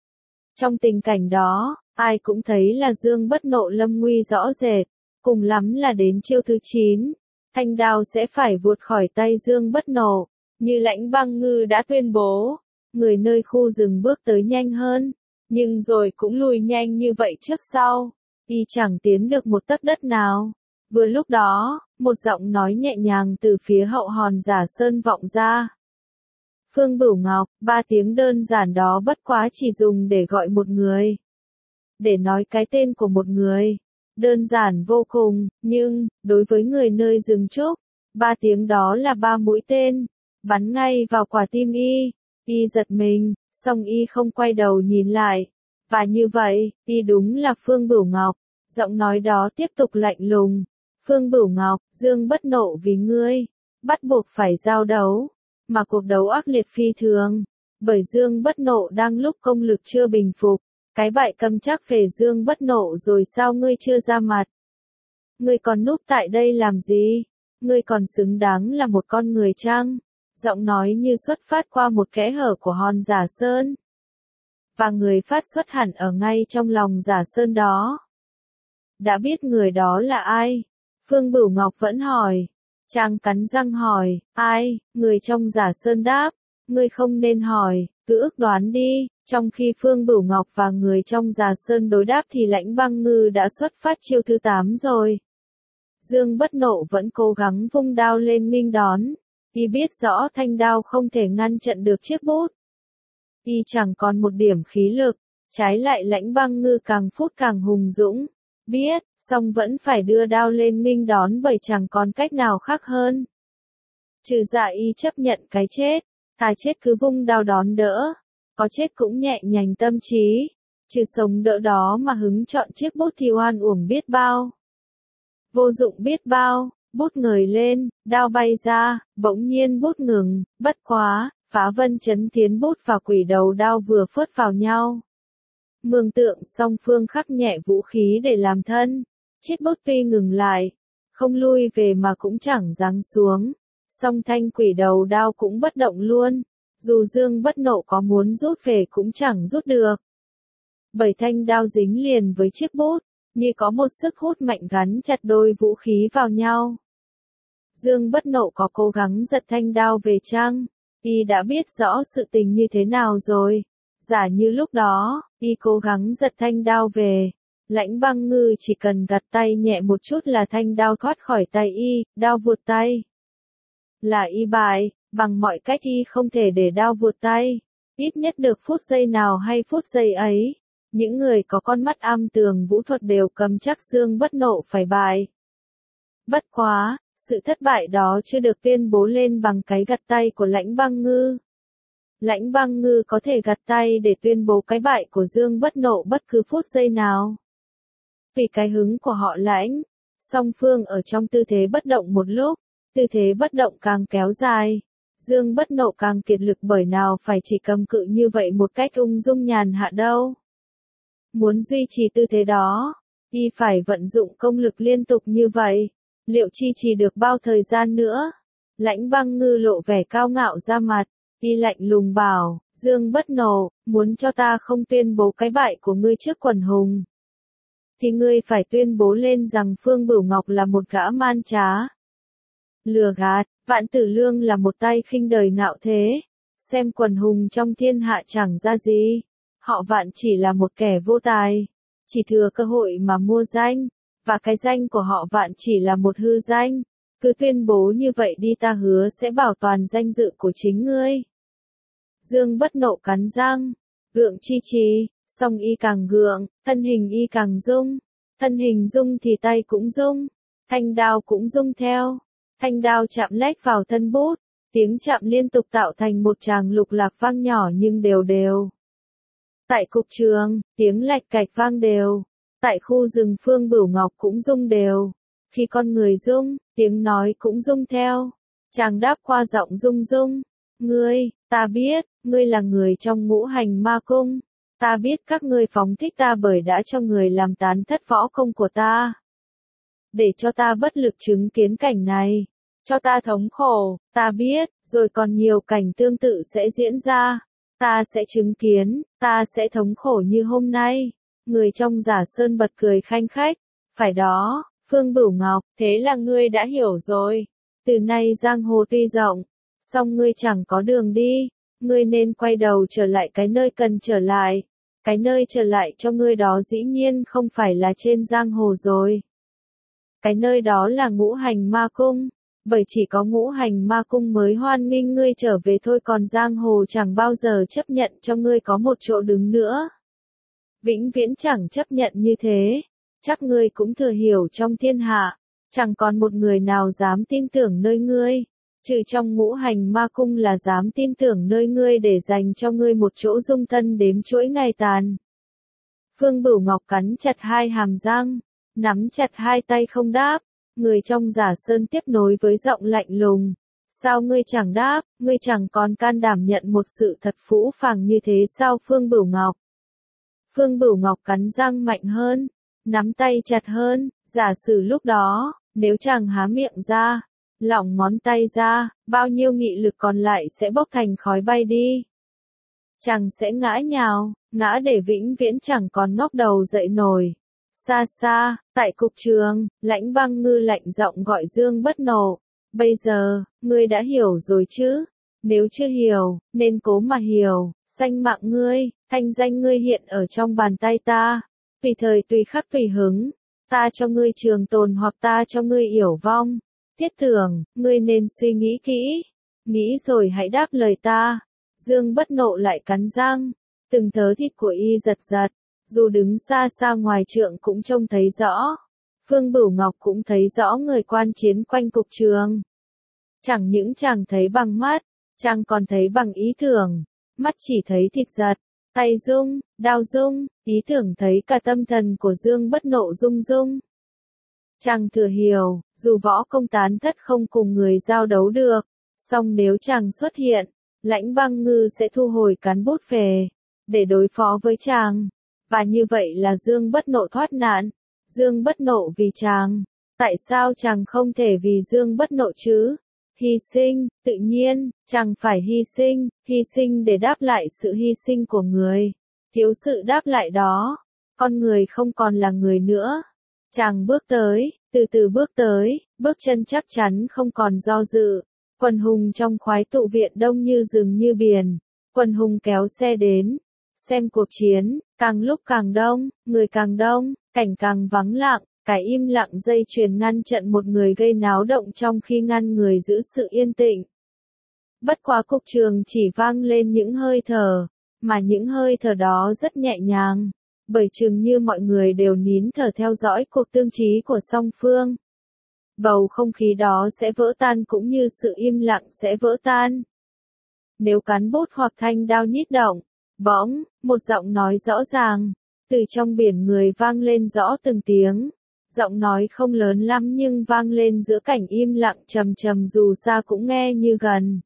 Trong tình cảnh đó, ai cũng thấy là Dương Bất Nộ lâm nguy rõ rệt. Cùng lắm là đến chiêu thứ 9, thanh đao sẽ phải vụt khỏi tay Dương Bất Nộ. Như Lãnh Băng Ngư đã tuyên bố, người nơi khu rừng bước tới nhanh hơn, nhưng rồi cũng lùi nhanh như vậy trước sau. Y chẳng tiến được một tấc đất nào. Vừa lúc đó, một giọng nói nhẹ nhàng từ phía hậu Hòn Giả Sơn vọng ra. Phương Bửu Ngọc, 3 tiếng đơn giản đó bất quá chỉ dùng để gọi một người. Để nói cái tên của một người. Đơn giản vô cùng, nhưng, đối với người nơi rừng trúc, 3 tiếng đó là 3 mũi tên. Bắn ngay vào quả tim y. Y giật mình, song y không quay đầu nhìn lại. Và như vậy, y đúng là Phương Bửu Ngọc. Giọng nói đó tiếp tục lạnh lùng. Phương Bửu Ngọc, Dương Bất Nộ vì ngươi, bắt buộc phải giao đấu, mà cuộc đấu ác liệt phi thường, bởi Dương Bất Nộ đang lúc công lực chưa bình phục, cái bại cầm chắc về Dương Bất Nộ rồi sao ngươi chưa ra mặt? Ngươi còn núp tại đây làm gì? Ngươi còn xứng đáng là một con người chăng? Giọng nói như xuất phát qua một kẽ hở của Hòn Giả Sơn. Và người phát xuất hẳn ở ngay trong lòng Giả Sơn đó. Đã biết người đó là ai? Phương Bửu Ngọc vẫn hỏi. Chàng cắn răng hỏi, ai? Người trong Giả Sơn đáp, ngươi không nên hỏi, cứ ước đoán đi. Trong khi Phương Bửu Ngọc và người trong Giả Sơn đối đáp thì Lãnh Băng Ngư đã xuất phát chiêu thứ 8 rồi. Dương Bất Nộ vẫn cố gắng vung đao lên nghênh đón. Y biết rõ thanh đao không thể ngăn chặn được chiếc bút. Y chẳng còn một điểm khí lực, trái lại Lãnh Băng Ngư càng phút càng hùng dũng. Biết, song vẫn phải đưa đao lên nghênh đón bởi chẳng còn cách nào khác hơn. Trừ dạ y chấp nhận cái chết, thà chết cứ vung đao đón đỡ, có chết cũng nhẹ nhàng tâm trí, trừ sống đỡ đó mà hứng chọn chiếc bút thì oan uổng biết bao. Vô dụng biết bao, bút ngời lên, đao bay ra, bỗng nhiên bút ngừng, bất quá, Phá Vân Chấn Thiên Bút và quỷ đầu đao vừa phớt vào nhau. Mường tượng song phương khắc nhẹ vũ khí để làm thân, chiếc bút tuy ngừng lại, không lui về mà cũng chẳng giáng xuống, song thanh quỷ đầu đao cũng bất động luôn, dù Dương Bất Nộ có muốn rút về cũng chẳng rút được. Bởi thanh đao dính liền với chiếc bút, như có một sức hút mạnh gắn chặt đôi vũ khí vào nhau. Dương Bất Nộ có cố gắng giật thanh đao về chăng? Y đã biết rõ sự tình như thế nào rồi. Giả như lúc đó, y cố gắng giật thanh đao về. Lãnh Băng Ngư chỉ cần gạt tay nhẹ một chút là thanh đao thoát khỏi tay y, đao vụt tay. Là y bại, bằng mọi cách y không thể để đao vụt tay. Ít nhất được phút giây nào hay phút giây ấy. Những người có con mắt am tường vũ thuật đều cầm chắc Dương Bất Nộ phải bại. Bất quá, sự thất bại đó chưa được tuyên bố lên bằng cái gạt tay của Lãnh Băng Ngư. Lãnh Băng Ngư có thể gạt tay để tuyên bố cái bại của Dương Bất Nộ bất cứ phút giây nào. Vì cái hứng của họ Lãnh, song phương ở trong tư thế bất động một lúc, tư thế bất động càng kéo dài. Dương Bất Nộ càng kiệt lực bởi nào phải chỉ cầm cự như vậy một cách ung dung nhàn hạ đâu. Muốn duy trì tư thế đó, y phải vận dụng công lực liên tục như vậy. Liệu chi trì được bao thời gian nữa? Lãnh Băng Ngư lộ vẻ cao ngạo ra mặt, Y lạnh lùng bảo, Dương Bất Nộ, muốn cho ta không tuyên bố cái bại của ngươi trước quần hùng, thì ngươi phải tuyên bố lên rằng Phương Bửu Ngọc là một gã man trá, lừa gạt, Vạn Tử Lương là một tay khinh đời ngạo thế, xem quần hùng trong thiên hạ chẳng ra gì, họ Vạn chỉ là một kẻ vô tài, chỉ thừa cơ hội mà mua danh, và cái danh của họ Vạn chỉ là một hư danh, cứ tuyên bố như vậy đi, ta hứa sẽ bảo toàn danh dự của chính ngươi. Dương Bất Nộ cắn răng, gượng chi trì, song y càng gượng, thân hình y càng rung, thân hình rung thì tay cũng rung, thanh đao cũng rung theo, thanh đao chạm lách vào thân bút, tiếng chạm liên tục tạo thành một tràng lục lạc vang nhỏ nhưng đều đều. Tại cục trường, tiếng lạch cạch vang đều, tại khu rừng Phương Bửu Ngọc cũng rung đều, khi con người rung, tiếng nói cũng rung theo, chàng đáp qua giọng rung rung, ngươi, ta biết, ngươi là người trong ngũ hành ma cung, ta biết các ngươi phóng thích ta bởi đã cho người làm tán thất võ công của ta. Để cho ta bất lực chứng kiến cảnh này, cho ta thống khổ, ta biết, rồi còn nhiều cảnh tương tự sẽ diễn ra, ta sẽ chứng kiến, ta sẽ thống khổ như hôm nay. Người trong Giả Sơn bật cười khanh khách, phải đó, Phương Bửu Ngọc, thế là ngươi đã hiểu rồi. Từ nay giang hồ tuy rộng, song ngươi chẳng có đường đi, ngươi nên quay đầu trở lại cái nơi cần trở lại. Cái nơi trở lại cho ngươi đó dĩ nhiên không phải là trên giang hồ rồi. Cái nơi đó là ngũ hành ma cung, bởi chỉ có ngũ hành ma cung mới hoan nghênh ngươi trở về thôi, còn giang hồ chẳng bao giờ chấp nhận cho ngươi có một chỗ đứng nữa. Vĩnh viễn chẳng chấp nhận như thế, chắc ngươi cũng thừa hiểu trong thiên hạ, chẳng còn một người nào dám tin tưởng nơi ngươi, trừ trong ngũ hành ma cung là dám tin tưởng nơi ngươi để dành cho ngươi một chỗ dung thân đếm chuỗi ngày tàn. Phương Bửu Ngọc cắn chặt hai hàm răng, nắm chặt hai tay không đáp, người trong Giả Sơn tiếp nối với giọng lạnh lùng. Sao ngươi chẳng đáp, ngươi chẳng còn can đảm nhận một sự thật phũ phàng như thế sao Phương Bửu Ngọc? Phương Bửu Ngọc cắn răng mạnh hơn, nắm tay chặt hơn, giả sử lúc đó, nếu chàng há miệng ra, lỏng ngón tay ra, bao nhiêu nghị lực còn lại sẽ bốc thành khói bay đi. Chàng sẽ ngã nhào, ngã để vĩnh viễn chẳng còn ngóc đầu dậy nổi. Xa xa, tại cục trường, Lãnh Băng Ngư lạnh giọng gọi Dương Bất Nộ. Bây giờ, ngươi đã hiểu rồi chứ? Nếu chưa hiểu, nên cố mà hiểu. Danh mạng ngươi, thanh danh ngươi hiện ở trong bàn tay ta. Tùy thời tùy khắc tùy hứng. Ta cho ngươi trường tồn hoặc ta cho ngươi yểu vong. Thiết Tưởng, ngươi nên suy nghĩ kỹ. Nghĩ rồi hãy đáp lời ta. Dương Bất Nộ lại cắn răng. Từng thớ thịt của y giật giật. Dù đứng xa xa ngoài trượng cũng trông thấy rõ. Phương Bửu Ngọc cũng thấy rõ người quan chiến quanh cục trường. Chẳng những chàng thấy bằng mắt, chàng còn thấy bằng ý tưởng. Mắt chỉ thấy thịt giật, tay rung, đao rung, ý tưởng thấy cả tâm thần của Dương Bất Nộ rung rung. Chàng thừa hiểu, dù võ công tán thất không cùng người giao đấu được, song nếu chàng xuất hiện, Lãnh Băng Ngư sẽ thu hồi cán bút về, để đối phó với chàng. Và như vậy là Dương Bất Nộ thoát nạn. Dương Bất Nộ vì chàng. Tại sao chàng không thể vì Dương Bất Nộ chứ? Hy sinh, tự nhiên, chàng phải hy sinh để đáp lại sự hy sinh của người. Thiếu sự đáp lại đó, con người không còn là người nữa. Chàng bước tới, từ từ bước tới, bước chân chắc chắn không còn do dự. Quần hùng trong khoái tụ viện đông như rừng như biển. Quần hùng kéo xe đến. Xem cuộc chiến, càng lúc càng đông, người càng đông, cảnh càng vắng lặng, cái im lặng dây chuyền ngăn chặn một người gây náo động trong khi ngăn người giữ sự yên tĩnh. Bất quá cục trường chỉ vang lên những hơi thở, mà những hơi thở đó rất nhẹ nhàng, bởi chừng như mọi người đều nín thở theo dõi cuộc tương trí của song phương. Bầu không khí đó sẽ vỡ tan cũng như sự im lặng sẽ vỡ tan. Nếu cán bút hoặc thanh đao nhít động, bỗng, một giọng nói rõ ràng, từ trong biển người vang lên rõ từng tiếng. Giọng nói không lớn lắm nhưng vang lên giữa cảnh im lặng trầm trầm dù xa cũng nghe như gần.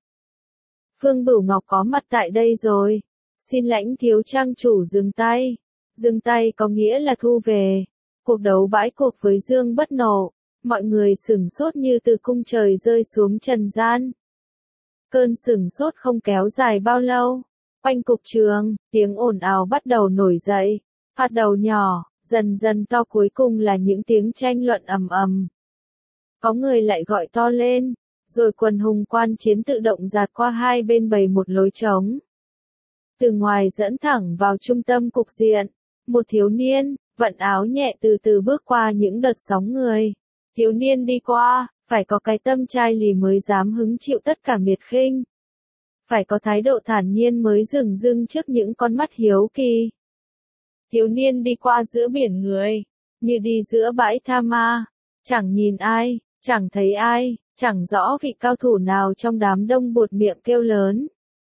Phương Bửu Ngọc có mặt tại đây rồi. Xin Lãnh thiếu trang chủ dừng tay. Dừng tay có nghĩa là thu về. Cuộc đấu bãi cuộc với Dương Bất Nộ. Mọi người sửng sốt như từ cung trời rơi xuống trần gian. Cơn sửng sốt không kéo dài bao lâu. Quanh cục trường, tiếng ồn ào bắt đầu nổi dậy. Bắt đầu nhỏ, dần dần to, cuối cùng là những tiếng tranh luận ầm ầm. Có người lại gọi to lên, rồi quần hùng quan chiến tự động dạt qua hai bên bày một lối trống. Từ ngoài dẫn thẳng vào trung tâm cục diện, một thiếu niên, vận áo nhẹ từ từ bước qua những đợt sóng người. Thiếu niên đi qua, phải có cái tâm trai lì mới dám hứng chịu tất cả miệt khinh. Phải có thái độ thản nhiên mới dửng dưng trước những con mắt hiếu kỳ. Thiếu niên đi qua giữa biển người, như đi giữa bãi tha ma, chẳng nhìn ai, chẳng thấy ai, chẳng rõ vị cao thủ nào trong đám đông buột miệng kêu lớn.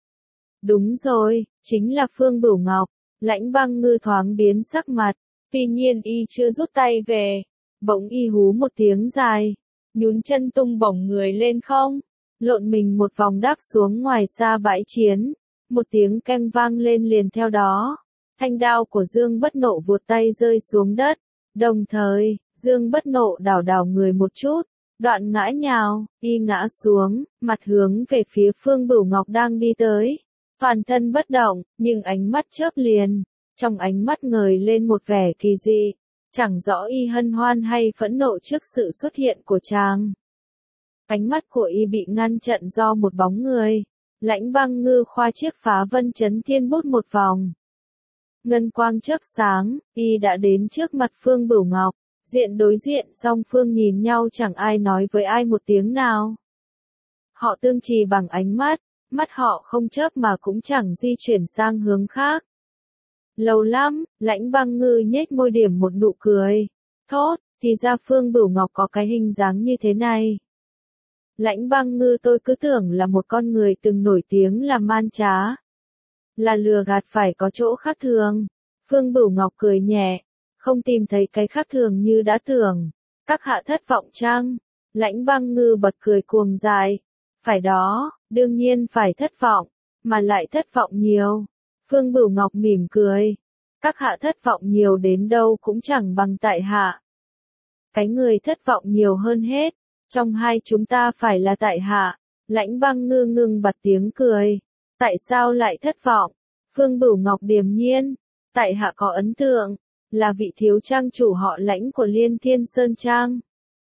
Đúng rồi, chính là Phương Bửu Ngọc. Lãnh Băng Ngư thoáng biến sắc mặt, tuy nhiên y chưa rút tay về, bỗng y hú một tiếng dài, nhún chân tung bổng người lên không, lộn mình một vòng đáp xuống ngoài xa bãi chiến, một tiếng keng vang lên liền theo đó. Thanh đao của Dương Bất Nộ vụt tay rơi xuống đất, đồng thời, Dương Bất Nộ đảo đảo người một chút, đoạn ngã nhào, y ngã xuống, mặt hướng về phía Phương Bửu Ngọc đang đi tới. Toàn thân bất động, nhưng ánh mắt chớp liền, trong ánh mắt ngời lên một vẻ kỳ dị, chẳng rõ y hân hoan hay phẫn nộ trước sự xuất hiện của chàng. Ánh mắt của y bị ngăn chặn do một bóng người. Lãnh Băng Ngư khoa chiếc phá vân chấn thiên bút một vòng. Ngân quang chớp sáng, y đã đến trước mặt Phương Bửu Ngọc. Diện đối diện song phương nhìn nhau, chẳng ai nói với ai một tiếng nào. Họ tương trì bằng ánh mắt, mắt họ không chớp mà cũng chẳng di chuyển sang hướng khác. Lâu lắm, Lãnh Băng Ngư nhếch môi điểm một nụ cười. Thốt, thì ra Phương Bửu Ngọc có cái hình dáng như thế này. Lãnh Băng Ngư, tôi cứ tưởng là một con người từng nổi tiếng là man trá, là lừa gạt, phải có chỗ khác thường. Phương Bửu Ngọc cười nhẹ, không tìm thấy cái khác thường như đã tưởng. Các hạ thất vọng chăng? Lãnh Băng Ngư bật cười cuồng dại. Phải đó, đương nhiên phải thất vọng, mà lại thất vọng nhiều. Phương Bửu Ngọc mỉm cười. Các hạ thất vọng nhiều đến đâu cũng chẳng bằng tại hạ. Cái người thất vọng nhiều hơn hết, trong hai chúng ta phải là tại hạ. Lãnh Băng Ngư ngưng bật tiếng cười. Tại sao lại thất vọng? Phương Bửu Ngọc điềm nhiên. Tại hạ có ấn tượng, là vị thiếu trang chủ họ Lãnh của Liên Thiên Sơn Trang.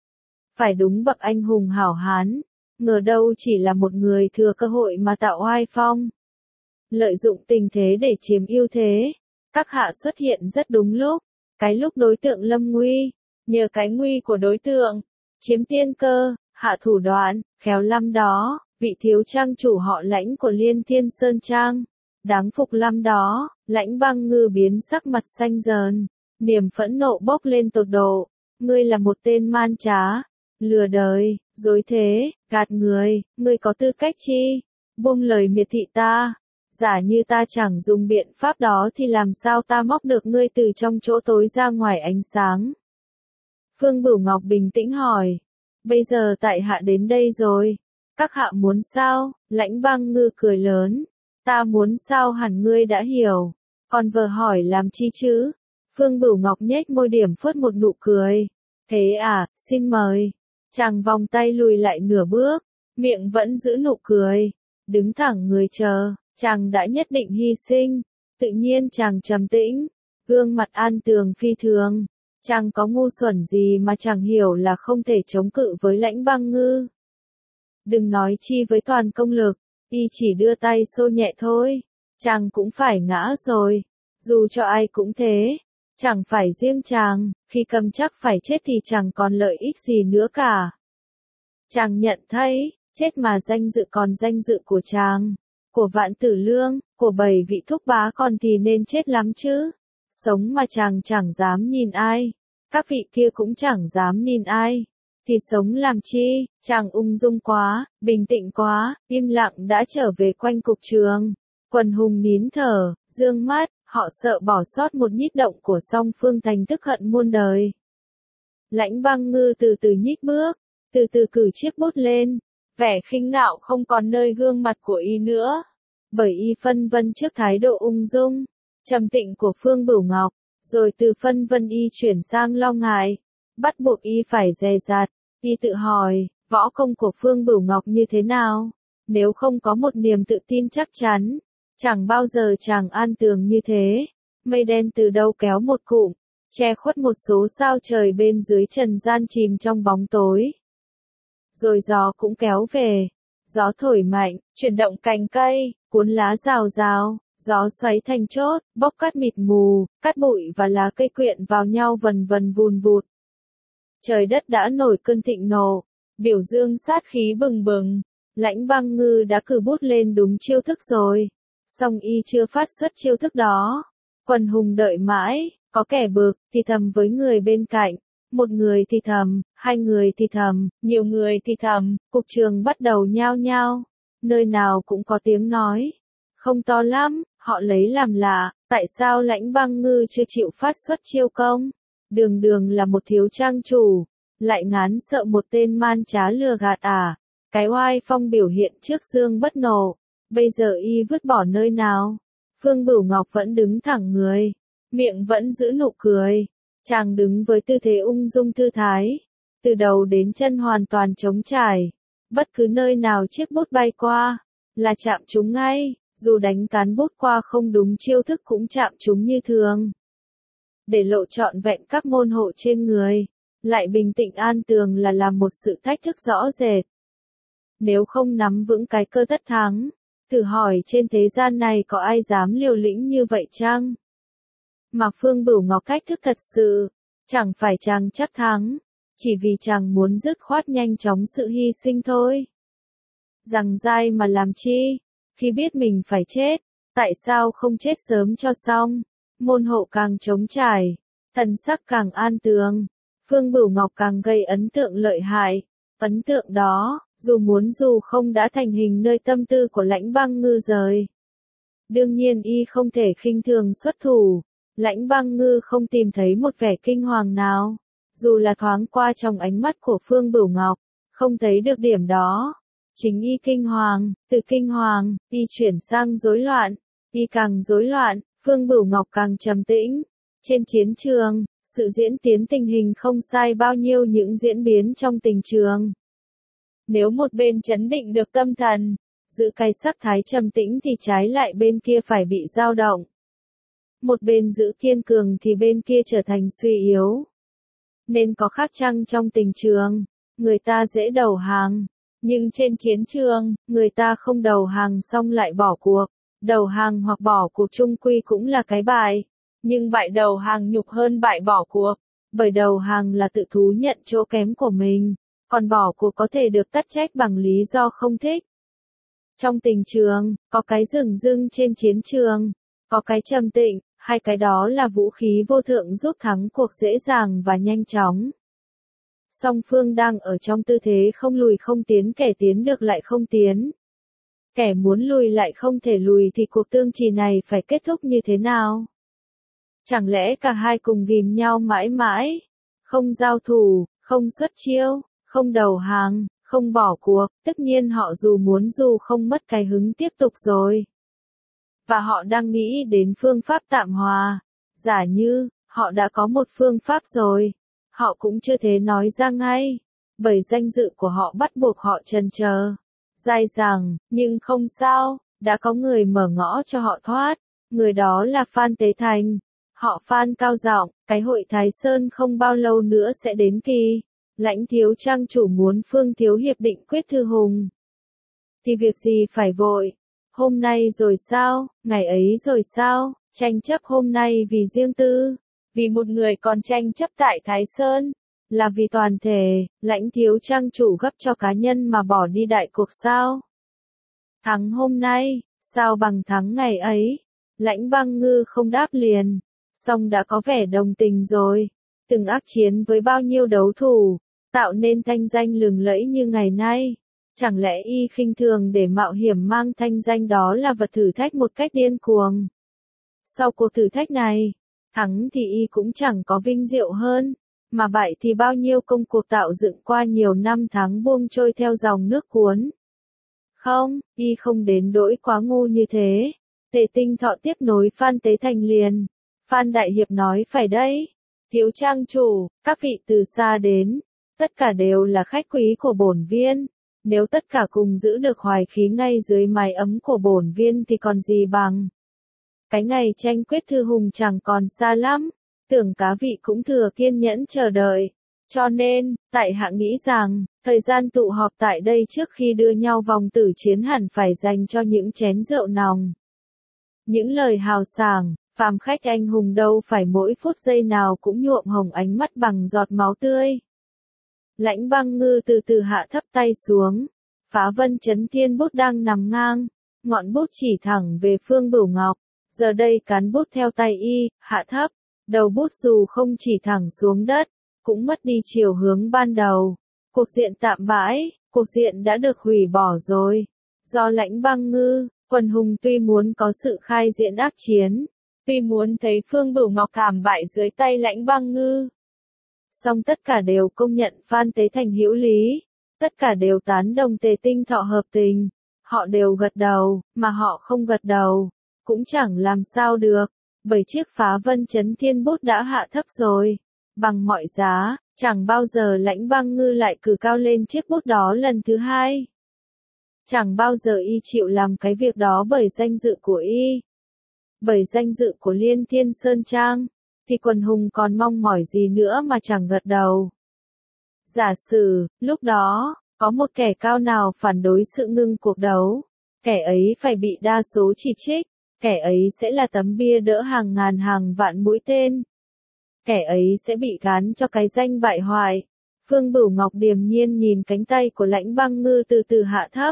Phải đúng bậc anh hùng hảo hán, ngờ đâu chỉ là một người thừa cơ hội mà tạo oai phong. Lợi dụng tình thế để chiếm ưu thế. Các hạ xuất hiện rất đúng lúc, cái lúc đối tượng lâm nguy, nhờ cái nguy của đối tượng, chiếm tiên cơ, hạ thủ đoạn, khéo lắm đó, vị thiếu trang chủ họ Lãnh của Liên Thiên Sơn Trang. Đáng phục lắm đó. Lãnh Băng Ngư biến sắc mặt xanh dờn, niềm phẫn nộ bốc lên tột độ. Ngươi là một tên man trá, lừa đời, dối thế, gạt người, ngươi có tư cách chi? Buông lời miệt thị ta. Giả như ta chẳng dùng biện pháp đó thì làm sao ta móc được ngươi từ trong chỗ tối ra ngoài ánh sáng? Phương Bửu Ngọc bình tĩnh hỏi. Bây giờ tại hạ đến đây rồi. Các hạ muốn sao? Lãnh Băng Ngư cười lớn. Ta muốn sao hẳn ngươi đã hiểu. Còn vờ hỏi làm chi chứ? Phương Bửu Ngọc nhếch môi điểm phớt một nụ cười. Thế à, xin mời. Chàng vòng tay lùi lại nửa bước, miệng vẫn giữ nụ cười. Đứng thẳng người chờ, chàng đã nhất định hy sinh. Tự nhiên chàng trầm tĩnh, gương mặt an tường phi thường. Chàng có ngu xuẩn gì mà chàng hiểu là không thể chống cự với Lãnh Băng Ngư. Đừng nói chi với toàn công lực, y chỉ đưa tay xô nhẹ thôi. Chàng cũng phải ngã rồi. Dù cho ai cũng thế. Chẳng phải riêng chàng, khi cầm chắc phải chết thì chẳng còn lợi ích gì nữa cả. Chàng nhận thấy, chết mà danh dự còn danh dự của chàng, của Vạn Tử Lương, của 7 vị thúc bá còn thì nên chết lắm chứ. Sống mà chàng chẳng dám nhìn ai, các vị kia cũng chẳng dám nhìn ai, thì sống làm chi? Chàng ung dung quá, bình tĩnh quá, im lặng đã trở về quanh cục trường. Quần hùng nín thở, dương mắt, họ sợ bỏ sót một nhích động của song phương thành tức hận muôn đời. Lãnh Băng Ngư từ từ nhích bước, từ từ cử chiếc bút lên, vẻ khinh ngạo không còn nơi gương mặt của y nữa, bởi y phân vân trước thái độ ung dung, trầm tĩnh của Phương Bửu Ngọc, rồi từ phân vân y chuyển sang lo ngại, bắt buộc y phải dè dặt, y tự hỏi, võ công của Phương Bửu Ngọc như thế nào? Nếu không có một niềm tự tin chắc chắn, chẳng bao giờ chàng an tường như thế. Mây đen từ đâu kéo một cụm, che khuất một số sao trời bên dưới trần gian chìm trong bóng tối. Rồi gió cũng kéo về, gió thổi mạnh, chuyển động cành cây, cuốn lá rào rào, gió xoáy thành chốt, bốc cát mịt mù, cát bụi và lá cây quyện vào nhau vần vần vùn vụt. Trời đất đã nổi cơn thịnh nộ, biểu dương sát khí bừng bừng. Lãnh Băng Ngư đã cử bút lên đúng chiêu thức rồi, song y chưa phát xuất chiêu thức đó. Quần hùng đợi mãi, có kẻ bực thì thầm với người bên cạnh, một người thì thầm, hai người thì thầm, nhiều người thì thầm, cục trường bắt đầu nhao nhao, nơi nào cũng có tiếng nói. Không to lắm, họ lấy làm lạ, tại sao Lãnh Băng Ngư chưa chịu phát xuất chiêu công? Đường đường là một thiếu trang chủ, lại ngán sợ một tên man trá lừa gạt à? Cái oai phong biểu hiện trước Dương Bất Nộ, bây giờ y vứt bỏ nơi nào? Phương Bửu Ngọc vẫn đứng thẳng người, miệng vẫn giữ nụ cười. Chàng đứng với tư thế ung dung thư thái, từ đầu đến chân hoàn toàn trống trải. Bất cứ nơi nào chiếc bút bay qua, là chạm trúng ngay, dù đánh cán bút qua không đúng chiêu thức cũng chạm trúng như thường. Để lộ trọn vẹn các môn hộ trên người, lại bình tĩnh an tường là làm một sự thách thức rõ rệt. Nếu không nắm vững cái cơ tất thắng, thử hỏi trên thế gian này có ai dám liều lĩnh như vậy chăng? Mà Phương Bửu Ngọc cách thức thật sự, chẳng phải chàng chắc thắng, chỉ vì chàng muốn dứt khoát nhanh chóng sự hy sinh thôi. Rằng dai mà làm chi, khi biết mình phải chết, tại sao không chết sớm cho xong? Môn hộ càng trống trải, thần sắc càng an tường, Phương Bửu Ngọc càng gây ấn tượng lợi hại. Ấn tượng đó, dù không đã thành hình nơi tâm tư của Lãnh Băng Ngư rồi. Đương nhiên y không thể khinh thường xuất thủ, Lãnh Băng Ngư không tìm thấy một vẻ kinh hoàng nào, dù là thoáng qua trong ánh mắt của Phương Bửu Ngọc, không thấy được điểm đó. Chính y kinh hoàng, từ kinh hoàng, y chuyển sang rối loạn, y càng rối loạn, Phương Bửu Ngọc càng trầm tĩnh. Trên chiến trường, sự diễn tiến tình hình không sai bao nhiêu những diễn biến trong tình trường. Nếu một bên trấn định được tâm thần, giữ cái sắc thái trầm tĩnh thì trái lại bên kia phải bị dao động. Một bên giữ kiên cường thì bên kia trở thành suy yếu. Nên có khác chăng trong tình trường, người ta dễ đầu hàng, nhưng trên chiến trường, người ta không đầu hàng xong lại bỏ cuộc. Đầu hàng hoặc bỏ cuộc chung quy cũng là cái bại, nhưng bại đầu hàng nhục hơn bại bỏ cuộc, bởi đầu hàng là tự thú nhận chỗ kém của mình, còn bỏ cuộc có thể được tắc trách bằng lý do không thích. Trong tình trường, có cái rừng rưng trên chiến trường, có cái trầm tĩnh, hai cái đó là vũ khí vô thượng giúp thắng cuộc dễ dàng và nhanh chóng. Song phương đang ở trong tư thế không lùi không tiến, kẻ tiến được lại không tiến. Kẻ muốn lùi lại không thể lùi thì cuộc tương trì này phải kết thúc như thế nào? Chẳng lẽ cả hai cùng ghìm nhau mãi mãi? Không giao thủ, không xuất chiêu, không đầu hàng, không bỏ cuộc, tất nhiên họ dù không mất cái hứng tiếp tục rồi. Và họ đang nghĩ đến phương pháp tạm hòa. Giả như, họ đã có một phương pháp rồi, họ cũng chưa thể nói ra ngay, bởi danh dự của họ bắt buộc họ chần chờ. Dai dẳng, nhưng không sao, đã có người mở ngõ cho họ thoát, người đó là Phan Tế Thành. Họ Phan cao giọng, cái hội Thái Sơn không bao lâu nữa sẽ đến kỳ. Lãnh thiếu trang chủ muốn Phương thiếu hiệp định quyết thư hùng. Thì việc gì phải vội? Hôm nay rồi sao, ngày ấy rồi sao, tranh chấp hôm nay vì riêng tư, vì một người còn tranh chấp tại Thái Sơn, là vì toàn thể, Lãnh thiếu trang chủ gấp cho cá nhân mà bỏ đi đại cuộc sao? Thắng hôm nay, sao bằng thắng ngày ấy? Lãnh Băng Ngư không đáp liền, song đã có vẻ đồng tình rồi, từng ác chiến với bao nhiêu đấu thủ, tạo nên thanh danh lừng lẫy như ngày nay. Chẳng lẽ y khinh thường để mạo hiểm mang thanh danh đó là vật thử thách một cách điên cuồng? Sau cuộc thử thách này, thắng thì y cũng chẳng có vinh diệu hơn, mà bại thì bao nhiêu công cuộc tạo dựng qua nhiều năm tháng buông trôi theo dòng nước cuốn. Không, y không đến nỗi quá ngu như thế. Tề Tinh Thọ tiếp nối Phan Tế Thành liền. Phan Đại Hiệp nói phải đấy. Thiếu trang chủ, các vị từ xa đến, tất cả đều là khách quý của bổn viên. Nếu tất cả cùng giữ được hoài khí ngay dưới mái ấm của bổn viên thì còn gì bằng. Cái ngày tranh quyết thư hùng chẳng còn xa lắm, tưởng cá vị cũng thừa kiên nhẫn chờ đợi. Cho nên, tại hạ nghĩ rằng, thời gian tụ họp tại đây trước khi đưa nhau vòng tử chiến hẳn phải dành cho những chén rượu nòng. Những lời hào sảng, phàm khách anh hùng đâu phải mỗi phút giây nào cũng nhuộm hồng ánh mắt bằng giọt máu tươi. Lãnh Băng Ngư từ từ hạ thấp tay xuống, Phá Vân Chấn Thiên bút đang nằm ngang, ngọn bút chỉ thẳng về Phương Bửu Ngọc, giờ đây cán bút theo tay y, hạ thấp, đầu bút dù không chỉ thẳng xuống đất, cũng mất đi chiều hướng ban đầu. Cuộc diện tạm bãi, cuộc diện đã được hủy bỏ rồi. Do Lãnh Băng Ngư, quần hùng tuy muốn có sự khai diễn ác chiến, tuy muốn thấy Phương Bửu Ngọc thảm bại dưới tay Lãnh Băng Ngư, song tất cả đều công nhận Phan Tế Thành hữu lý, tất cả đều tán đồng Tề Tinh Thọ hợp tình, họ đều gật đầu, mà họ không gật đầu, cũng chẳng làm sao được, bởi chiếc Phá Vân Chấn Thiên bút đã hạ thấp rồi, bằng mọi giá, chẳng bao giờ Lãnh Băng Ngư lại cử cao lên chiếc bút đó lần thứ hai. Chẳng bao giờ y chịu làm cái việc đó bởi danh dự của y, bởi danh dự của Liên Thiên Sơn Trang. Thì quần hùng còn mong mỏi gì nữa mà chẳng gật đầu. Giả sử, lúc đó, có một kẻ cao nào phản đối sự ngưng cuộc đấu, kẻ ấy phải bị đa số chỉ trích, kẻ ấy sẽ là tấm bia đỡ hàng ngàn hàng vạn mũi tên. Kẻ ấy sẽ bị gán cho cái danh bại hoại. Phương Bửu Ngọc điềm nhiên nhìn cánh tay của Lãnh Băng Ngư từ từ hạ thấp.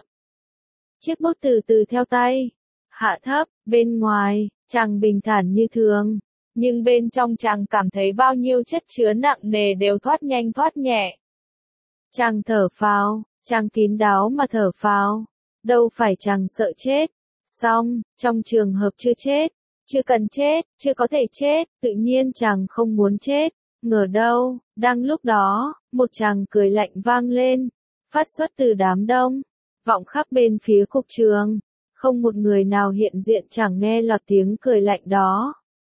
Chiếc bút từ từ theo tay, hạ thấp, bên ngoài, chàng bình thản như thường. Nhưng bên trong chàng cảm thấy bao nhiêu chất chứa nặng nề đều thoát nhanh thoát nhẹ. Chàng thở phào, chàng kín đáo mà thở phào, đâu phải chàng sợ chết. Song, trong trường hợp chưa chết, chưa cần chết, chưa có thể chết, tự nhiên chàng không muốn chết. Ngờ đâu, đang lúc đó, một chàng cười lạnh vang lên, phát xuất từ đám đông, vọng khắp bên phía cục trường, không một người nào hiện diện chẳng nghe lọt tiếng cười lạnh đó.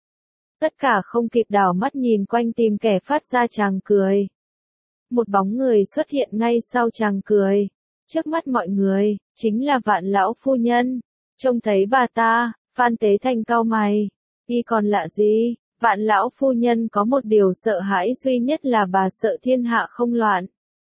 Tất cả không kịp đảo mắt nhìn quanh tìm kẻ phát ra tràng cười. Một bóng người xuất hiện ngay sau tràng cười. Trước mắt mọi người, chính là Vạn lão phu nhân. Trông thấy bà ta, Phan Tế Thành cau mày. Y còn lạ gì, Vạn lão phu nhân có một điều sợ hãi duy nhất là bà sợ thiên hạ không loạn.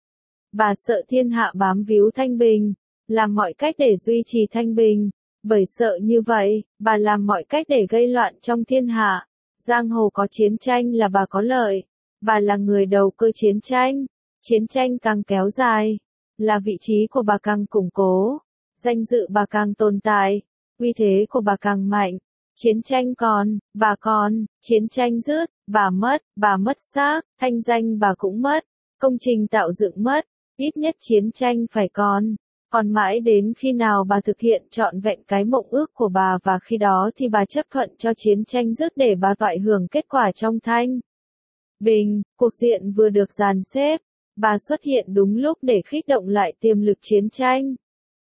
Bà sợ thiên hạ bám víu thanh bình, làm mọi cách để duy trì thanh bình. Bởi sợ như vậy, bà làm mọi cách để gây loạn trong thiên hạ. Giang hồ có chiến tranh là bà có lợi, bà là người đầu cơ chiến tranh càng kéo dài, là vị trí của bà càng củng cố, danh dự bà càng tồn tại, uy thế của bà càng mạnh, chiến tranh còn, bà còn, chiến tranh dứt, bà mất xác, thanh danh bà cũng mất, công trình tạo dựng mất, ít nhất chiến tranh phải còn mãi đến khi nào bà thực hiện trọn vẹn cái mộng ước của bà và khi đó thì bà chấp thuận cho chiến tranh dứt để bà toại hưởng kết quả trong thanh bình. Cuộc diện vừa được dàn xếp, bà xuất hiện đúng lúc để khích động lại tiềm lực chiến tranh.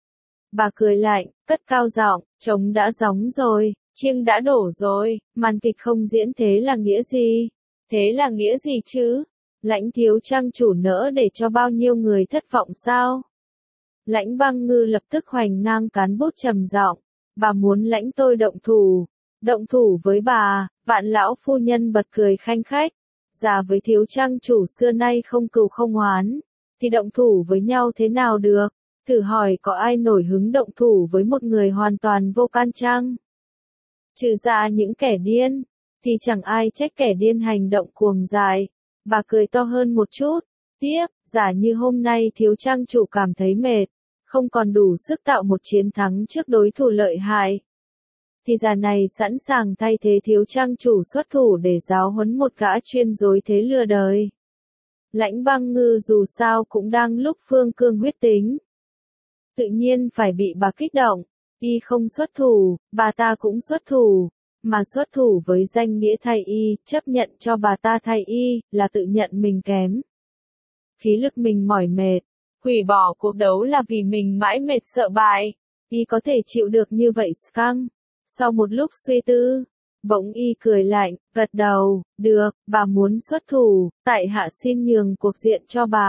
Bà cười lạnh, cất cao giọng, trống đã gióng rồi, chiêng đã đổ rồi, màn kịch không diễn thế là nghĩa gì? Thế là nghĩa gì chứ? Lãnh thiếu trang chủ nỡ để cho bao nhiêu người thất vọng sao? Lãnh Băng Ngư lập tức hoành ngang cán bút trầm giọng, bà muốn lãnh tôi động thủ với bà. Vạn lão phu nhân bật cười khanh khách, già với thiếu trang chủ xưa nay không cừu không oán, thì động thủ với nhau thế nào được, thử hỏi có ai nổi hứng động thủ với một người hoàn toàn vô can chăng? Trừ ra những kẻ điên, thì chẳng ai trách kẻ điên hành động cuồng dại. Bà cười to hơn một chút, tiếp, giả như hôm nay thiếu trang chủ cảm thấy mệt, không còn đủ sức tạo một chiến thắng trước đối thủ lợi hại, thì già này sẵn sàng thay thế thiếu trang chủ xuất thủ để giáo huấn một gã chuyên dối thế lừa đời. Lãnh Băng Ngư dù sao cũng đang lúc phương cương huyết tính, tự nhiên phải bị bà kích động. Y không xuất thủ, bà ta cũng xuất thủ, mà xuất thủ với danh nghĩa thay y, chấp nhận cho bà ta thay y, là tự nhận mình kém. Khí lực mình mỏi mệt, hủy bỏ cuộc đấu là vì mình mãi mệt sợ bại. Y có thể chịu được như vậy Skang? Sau một lúc suy tư, bỗng y cười lạnh, gật đầu, được, bà muốn xuất thủ, tại hạ xin nhường cuộc diện cho bà.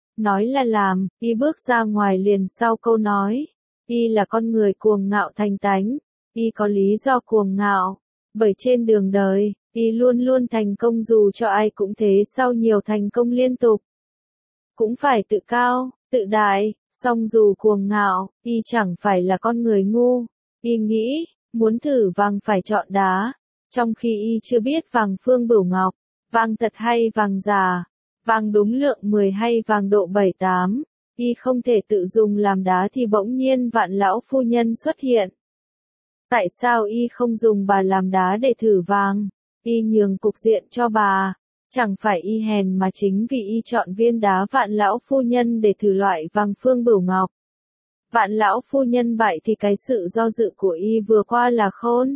nói là làm, y bước ra ngoài liền sau câu nói. Y là con người cuồng ngạo thành tánh, y có lý do cuồng ngạo, bởi trên đường đời, y luôn luôn thành công dù cho ai cũng thế sau nhiều thành công liên tục. Cũng phải tự cao, tự đại, song dù cuồng ngạo, y chẳng phải là con người ngu. Y nghĩ, muốn thử vàng phải chọn đá, trong khi y chưa biết vàng Phương Bửu Ngọc, vàng thật hay vàng giả, vàng đúng lượng 10 hay vàng độ 7-8, y không thể tự dùng làm đá thì bỗng nhiên Vạn lão phu nhân xuất hiện. Tại sao y không dùng bà làm đá để thử vàng? Y nhường cục diện cho bà. Chẳng phải y hèn mà chính vì y chọn viên đá Vạn lão phu nhân để thử loại vàng Phương Bửu Ngọc. Vạn lão phu nhân bại thì cái sự do dự của y vừa qua là khôn.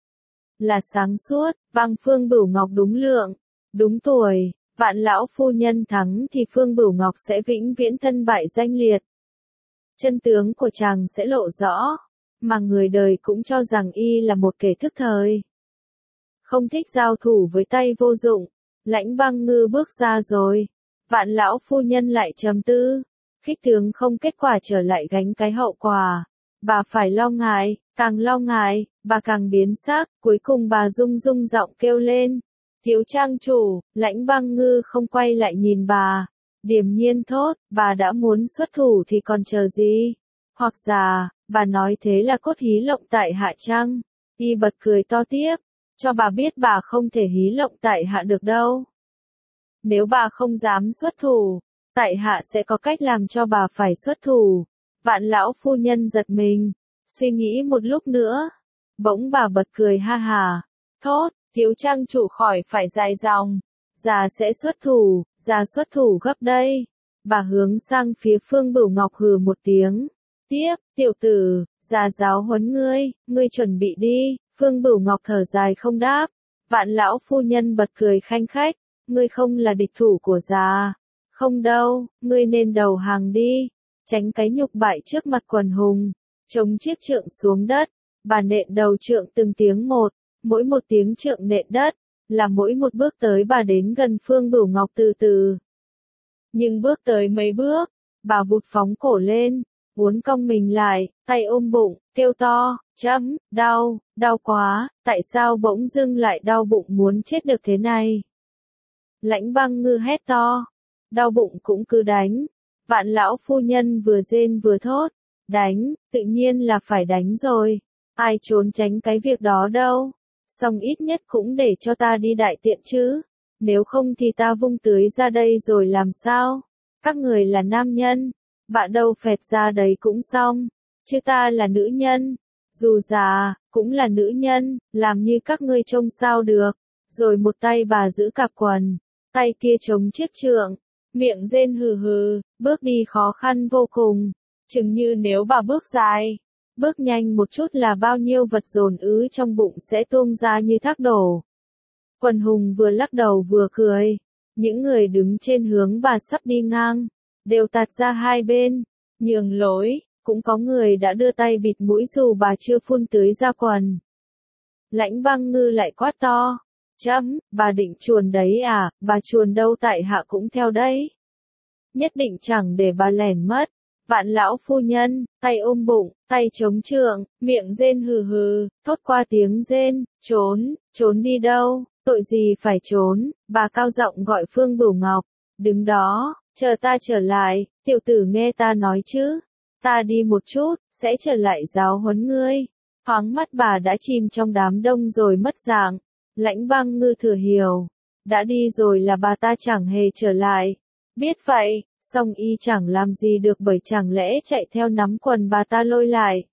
Là sáng suốt, vàng Phương Bửu Ngọc đúng lượng, đúng tuổi, Vạn lão phu nhân thắng thì Phương Bửu Ngọc sẽ vĩnh viễn thân bại danh liệt. Chân tướng của chàng sẽ lộ rõ, mà người đời cũng cho rằng y là một kẻ thức thời. Không thích giao thủ với tay vô dụng, Lãnh Băng Ngư bước ra rồi. Vạn lão phu nhân lại trầm tư, khích tướng không kết quả trở lại gánh cái hậu quả. Bà phải lo ngại, càng lo ngại, bà càng biến sắc, cuối cùng bà rung rung giọng kêu lên. Thiếu trang chủ, Lãnh Băng Ngư không quay lại nhìn bà. Điềm nhiên thốt, bà đã muốn xuất thủ thì còn chờ gì? Hoặc giả, bà nói thế là cốt hí lộng tại hạ chăng? Y bật cười to tiếp, cho bà biết bà không thể hí lộng tại hạ được đâu. Nếu bà không dám xuất thủ, tại hạ sẽ có cách làm cho bà phải xuất thủ. Vạn lão phu nhân giật mình, suy nghĩ một lúc nữa. Bỗng bà bật cười ha hà, thốt, thiếu trang chủ khỏi phải dài dòng. Già sẽ xuất thủ, già xuất thủ gấp đây. Bà hướng sang phía Phương Bửu Ngọc hừ một tiếng. Tiếp, tiểu tử, già giáo huấn ngươi chuẩn bị đi. Phương Bửu Ngọc thở dài không đáp. Vạn lão phu nhân bật cười khanh khách. Ngươi không là địch thủ của già. Không đâu, ngươi nên đầu hàng đi. Tránh cái nhục bại trước mặt quần hùng. Chống chiếc trượng xuống đất. Bà nện đầu trượng từng tiếng một. Mỗi một tiếng trượng nện đất, là mỗi một bước tới bà đến gần Phương Bửu Ngọc từ từ. Nhưng bước tới mấy bước, bà vụt phóng cổ lên, uốn cong mình lại, tay ôm bụng, kêu to, đau quá, tại sao bỗng dưng lại đau bụng muốn chết được thế này? Lãnh Băng Ngư hét to, đau bụng cũng cứ đánh. Vạn lão phu nhân vừa rên vừa thốt, đánh, tự nhiên là phải đánh rồi, ai trốn tránh cái việc đó đâu. Xong ít nhất cũng để cho ta đi đại tiện chứ, nếu không thì ta vung tưới ra đây rồi làm sao? Các người là nam nhân, bạ đâu phẹt ra đấy cũng xong, chứ ta là nữ nhân, dù già, cũng là nữ nhân, làm như các ngươi trông sao được. Rồi một tay bà giữ cặp quần, tay kia chống chiếc trượng, miệng rên hừ hừ, bước đi khó khăn vô cùng, chừng như nếu bà bước dài. Bước nhanh một chút là bao nhiêu vật dồn ứ trong bụng sẽ tuôn ra như thác đổ. Quần hùng vừa lắc đầu vừa cười. Những người đứng trên hướng bà sắp đi ngang, đều tạt ra hai bên, nhường lối, cũng có người đã đưa tay bịt mũi dù bà chưa phun tưới ra quần. Lãnh Băng Ngư lại quát to. Bà định chuồn đấy à, bà chuồn đâu tại hạ cũng theo đấy. Nhất định chẳng để bà lẻn mất. Vạn lão phu nhân, tay ôm bụng, tay chống trượng, miệng rên hừ hừ, thốt qua tiếng rên, trốn đi đâu, tội gì phải trốn, bà cao giọng gọi Phương Bửu Ngọc, đứng đó, chờ ta trở lại, tiểu tử nghe ta nói chứ, ta đi một chút, sẽ trở lại giáo huấn ngươi. Thoáng mắt bà đã chìm trong đám đông rồi mất dạng. Lãnh Băng Ngư thừa hiểu, đã đi rồi là bà ta chẳng hề trở lại. Biết vậy, song y chẳng làm gì được bởi chẳng lẽ chạy theo nắm quần bà ta lôi lại.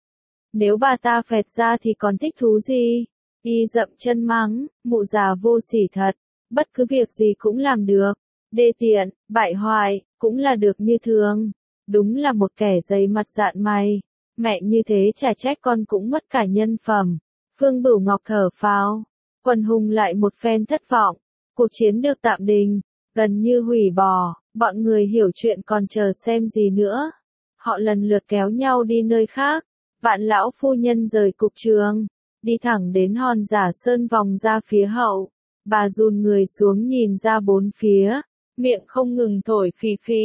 Nếu bà ta phẹt ra thì còn thích thú gì? Y dậm chân mắng, mụ già vô sỉ thật, bất cứ việc gì cũng làm được, đê tiện, bại hoại, cũng là được như thường. Đúng là một kẻ dày mặt dạn mày, mẹ như thế chả trách con cũng mất cả nhân phẩm. Phương Bửu Ngọc thở phào, quần hùng lại một phen thất vọng, cuộc chiến được tạm đình, gần như hủy bỏ. Bọn người hiểu chuyện còn chờ xem gì nữa. Họ lần lượt kéo nhau đi nơi khác. Vạn lão phu nhân rời cục trường, đi thẳng đến Hòn Giả Sơn vòng ra phía hậu. Bà dùn người xuống nhìn ra bốn phía, miệng không ngừng thổi phì phì.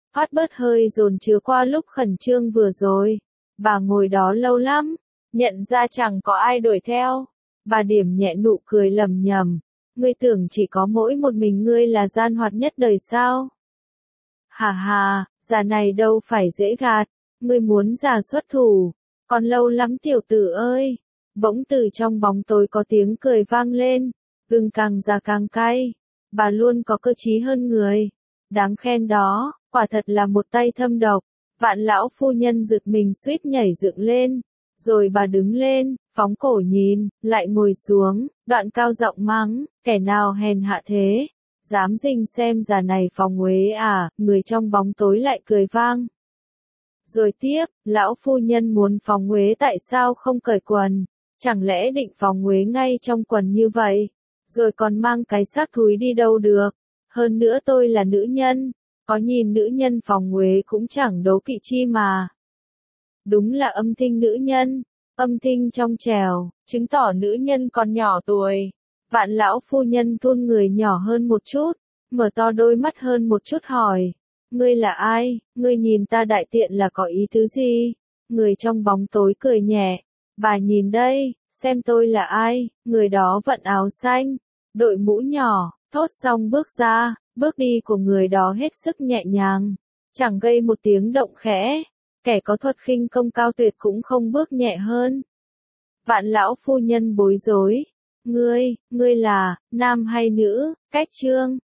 thoát bớt hơi dồn chứa qua lúc khẩn trương vừa rồi. Bà ngồi đó lâu lắm, nhận ra chẳng có ai đuổi theo. Bà điểm nhẹ nụ cười lầm nhầm. Ngươi tưởng chỉ có mỗi một mình ngươi là gian hoạt nhất đời sao? Hà hà, già này đâu phải dễ gạt. Ngươi muốn già xuất thủ. Còn lâu lắm tiểu tử ơi. Bỗng từ trong bóng tối có tiếng cười vang lên. Gừng càng già càng cay. Bà luôn có cơ trí hơn người. Đáng khen đó, quả thật là một tay thâm độc. Vạn lão phu nhân giật mình suýt nhảy dựng lên. Rồi bà đứng lên, phóng cổ nhìn, lại ngồi xuống, đoạn cao giọng mắng, kẻ nào hèn hạ thế? Dám rình xem già này phòng uế à? Người trong bóng tối lại cười vang. Rồi tiếp, lão phu nhân muốn phòng uế tại sao không cởi quần? Chẳng lẽ định phòng uế ngay trong quần như vậy? Rồi còn mang cái xác thúi đi đâu được? Hơn nữa tôi là nữ nhân, có nhìn nữ nhân phòng uế cũng chẳng đố kỵ chi mà. Đúng là âm tinh nữ nhân, âm tinh trong trèo, chứng tỏ nữ nhân còn nhỏ tuổi. Vạn lão phu nhân thôn người nhỏ hơn một chút, mở to đôi mắt hơn một chút hỏi. Ngươi là ai, ngươi nhìn ta đại tiện là có ý tứ gì? Người trong bóng tối cười nhẹ. Bà nhìn đây, xem tôi là ai, người đó vận áo xanh, đội mũ nhỏ, thốt xong bước ra, bước đi của người đó hết sức nhẹ nhàng, chẳng gây một tiếng động khẽ. Kẻ có thuật khinh công cao tuyệt cũng không bước nhẹ hơn. Vạn lão phu nhân bối rối. Ngươi là, nam hay nữ? Cách chương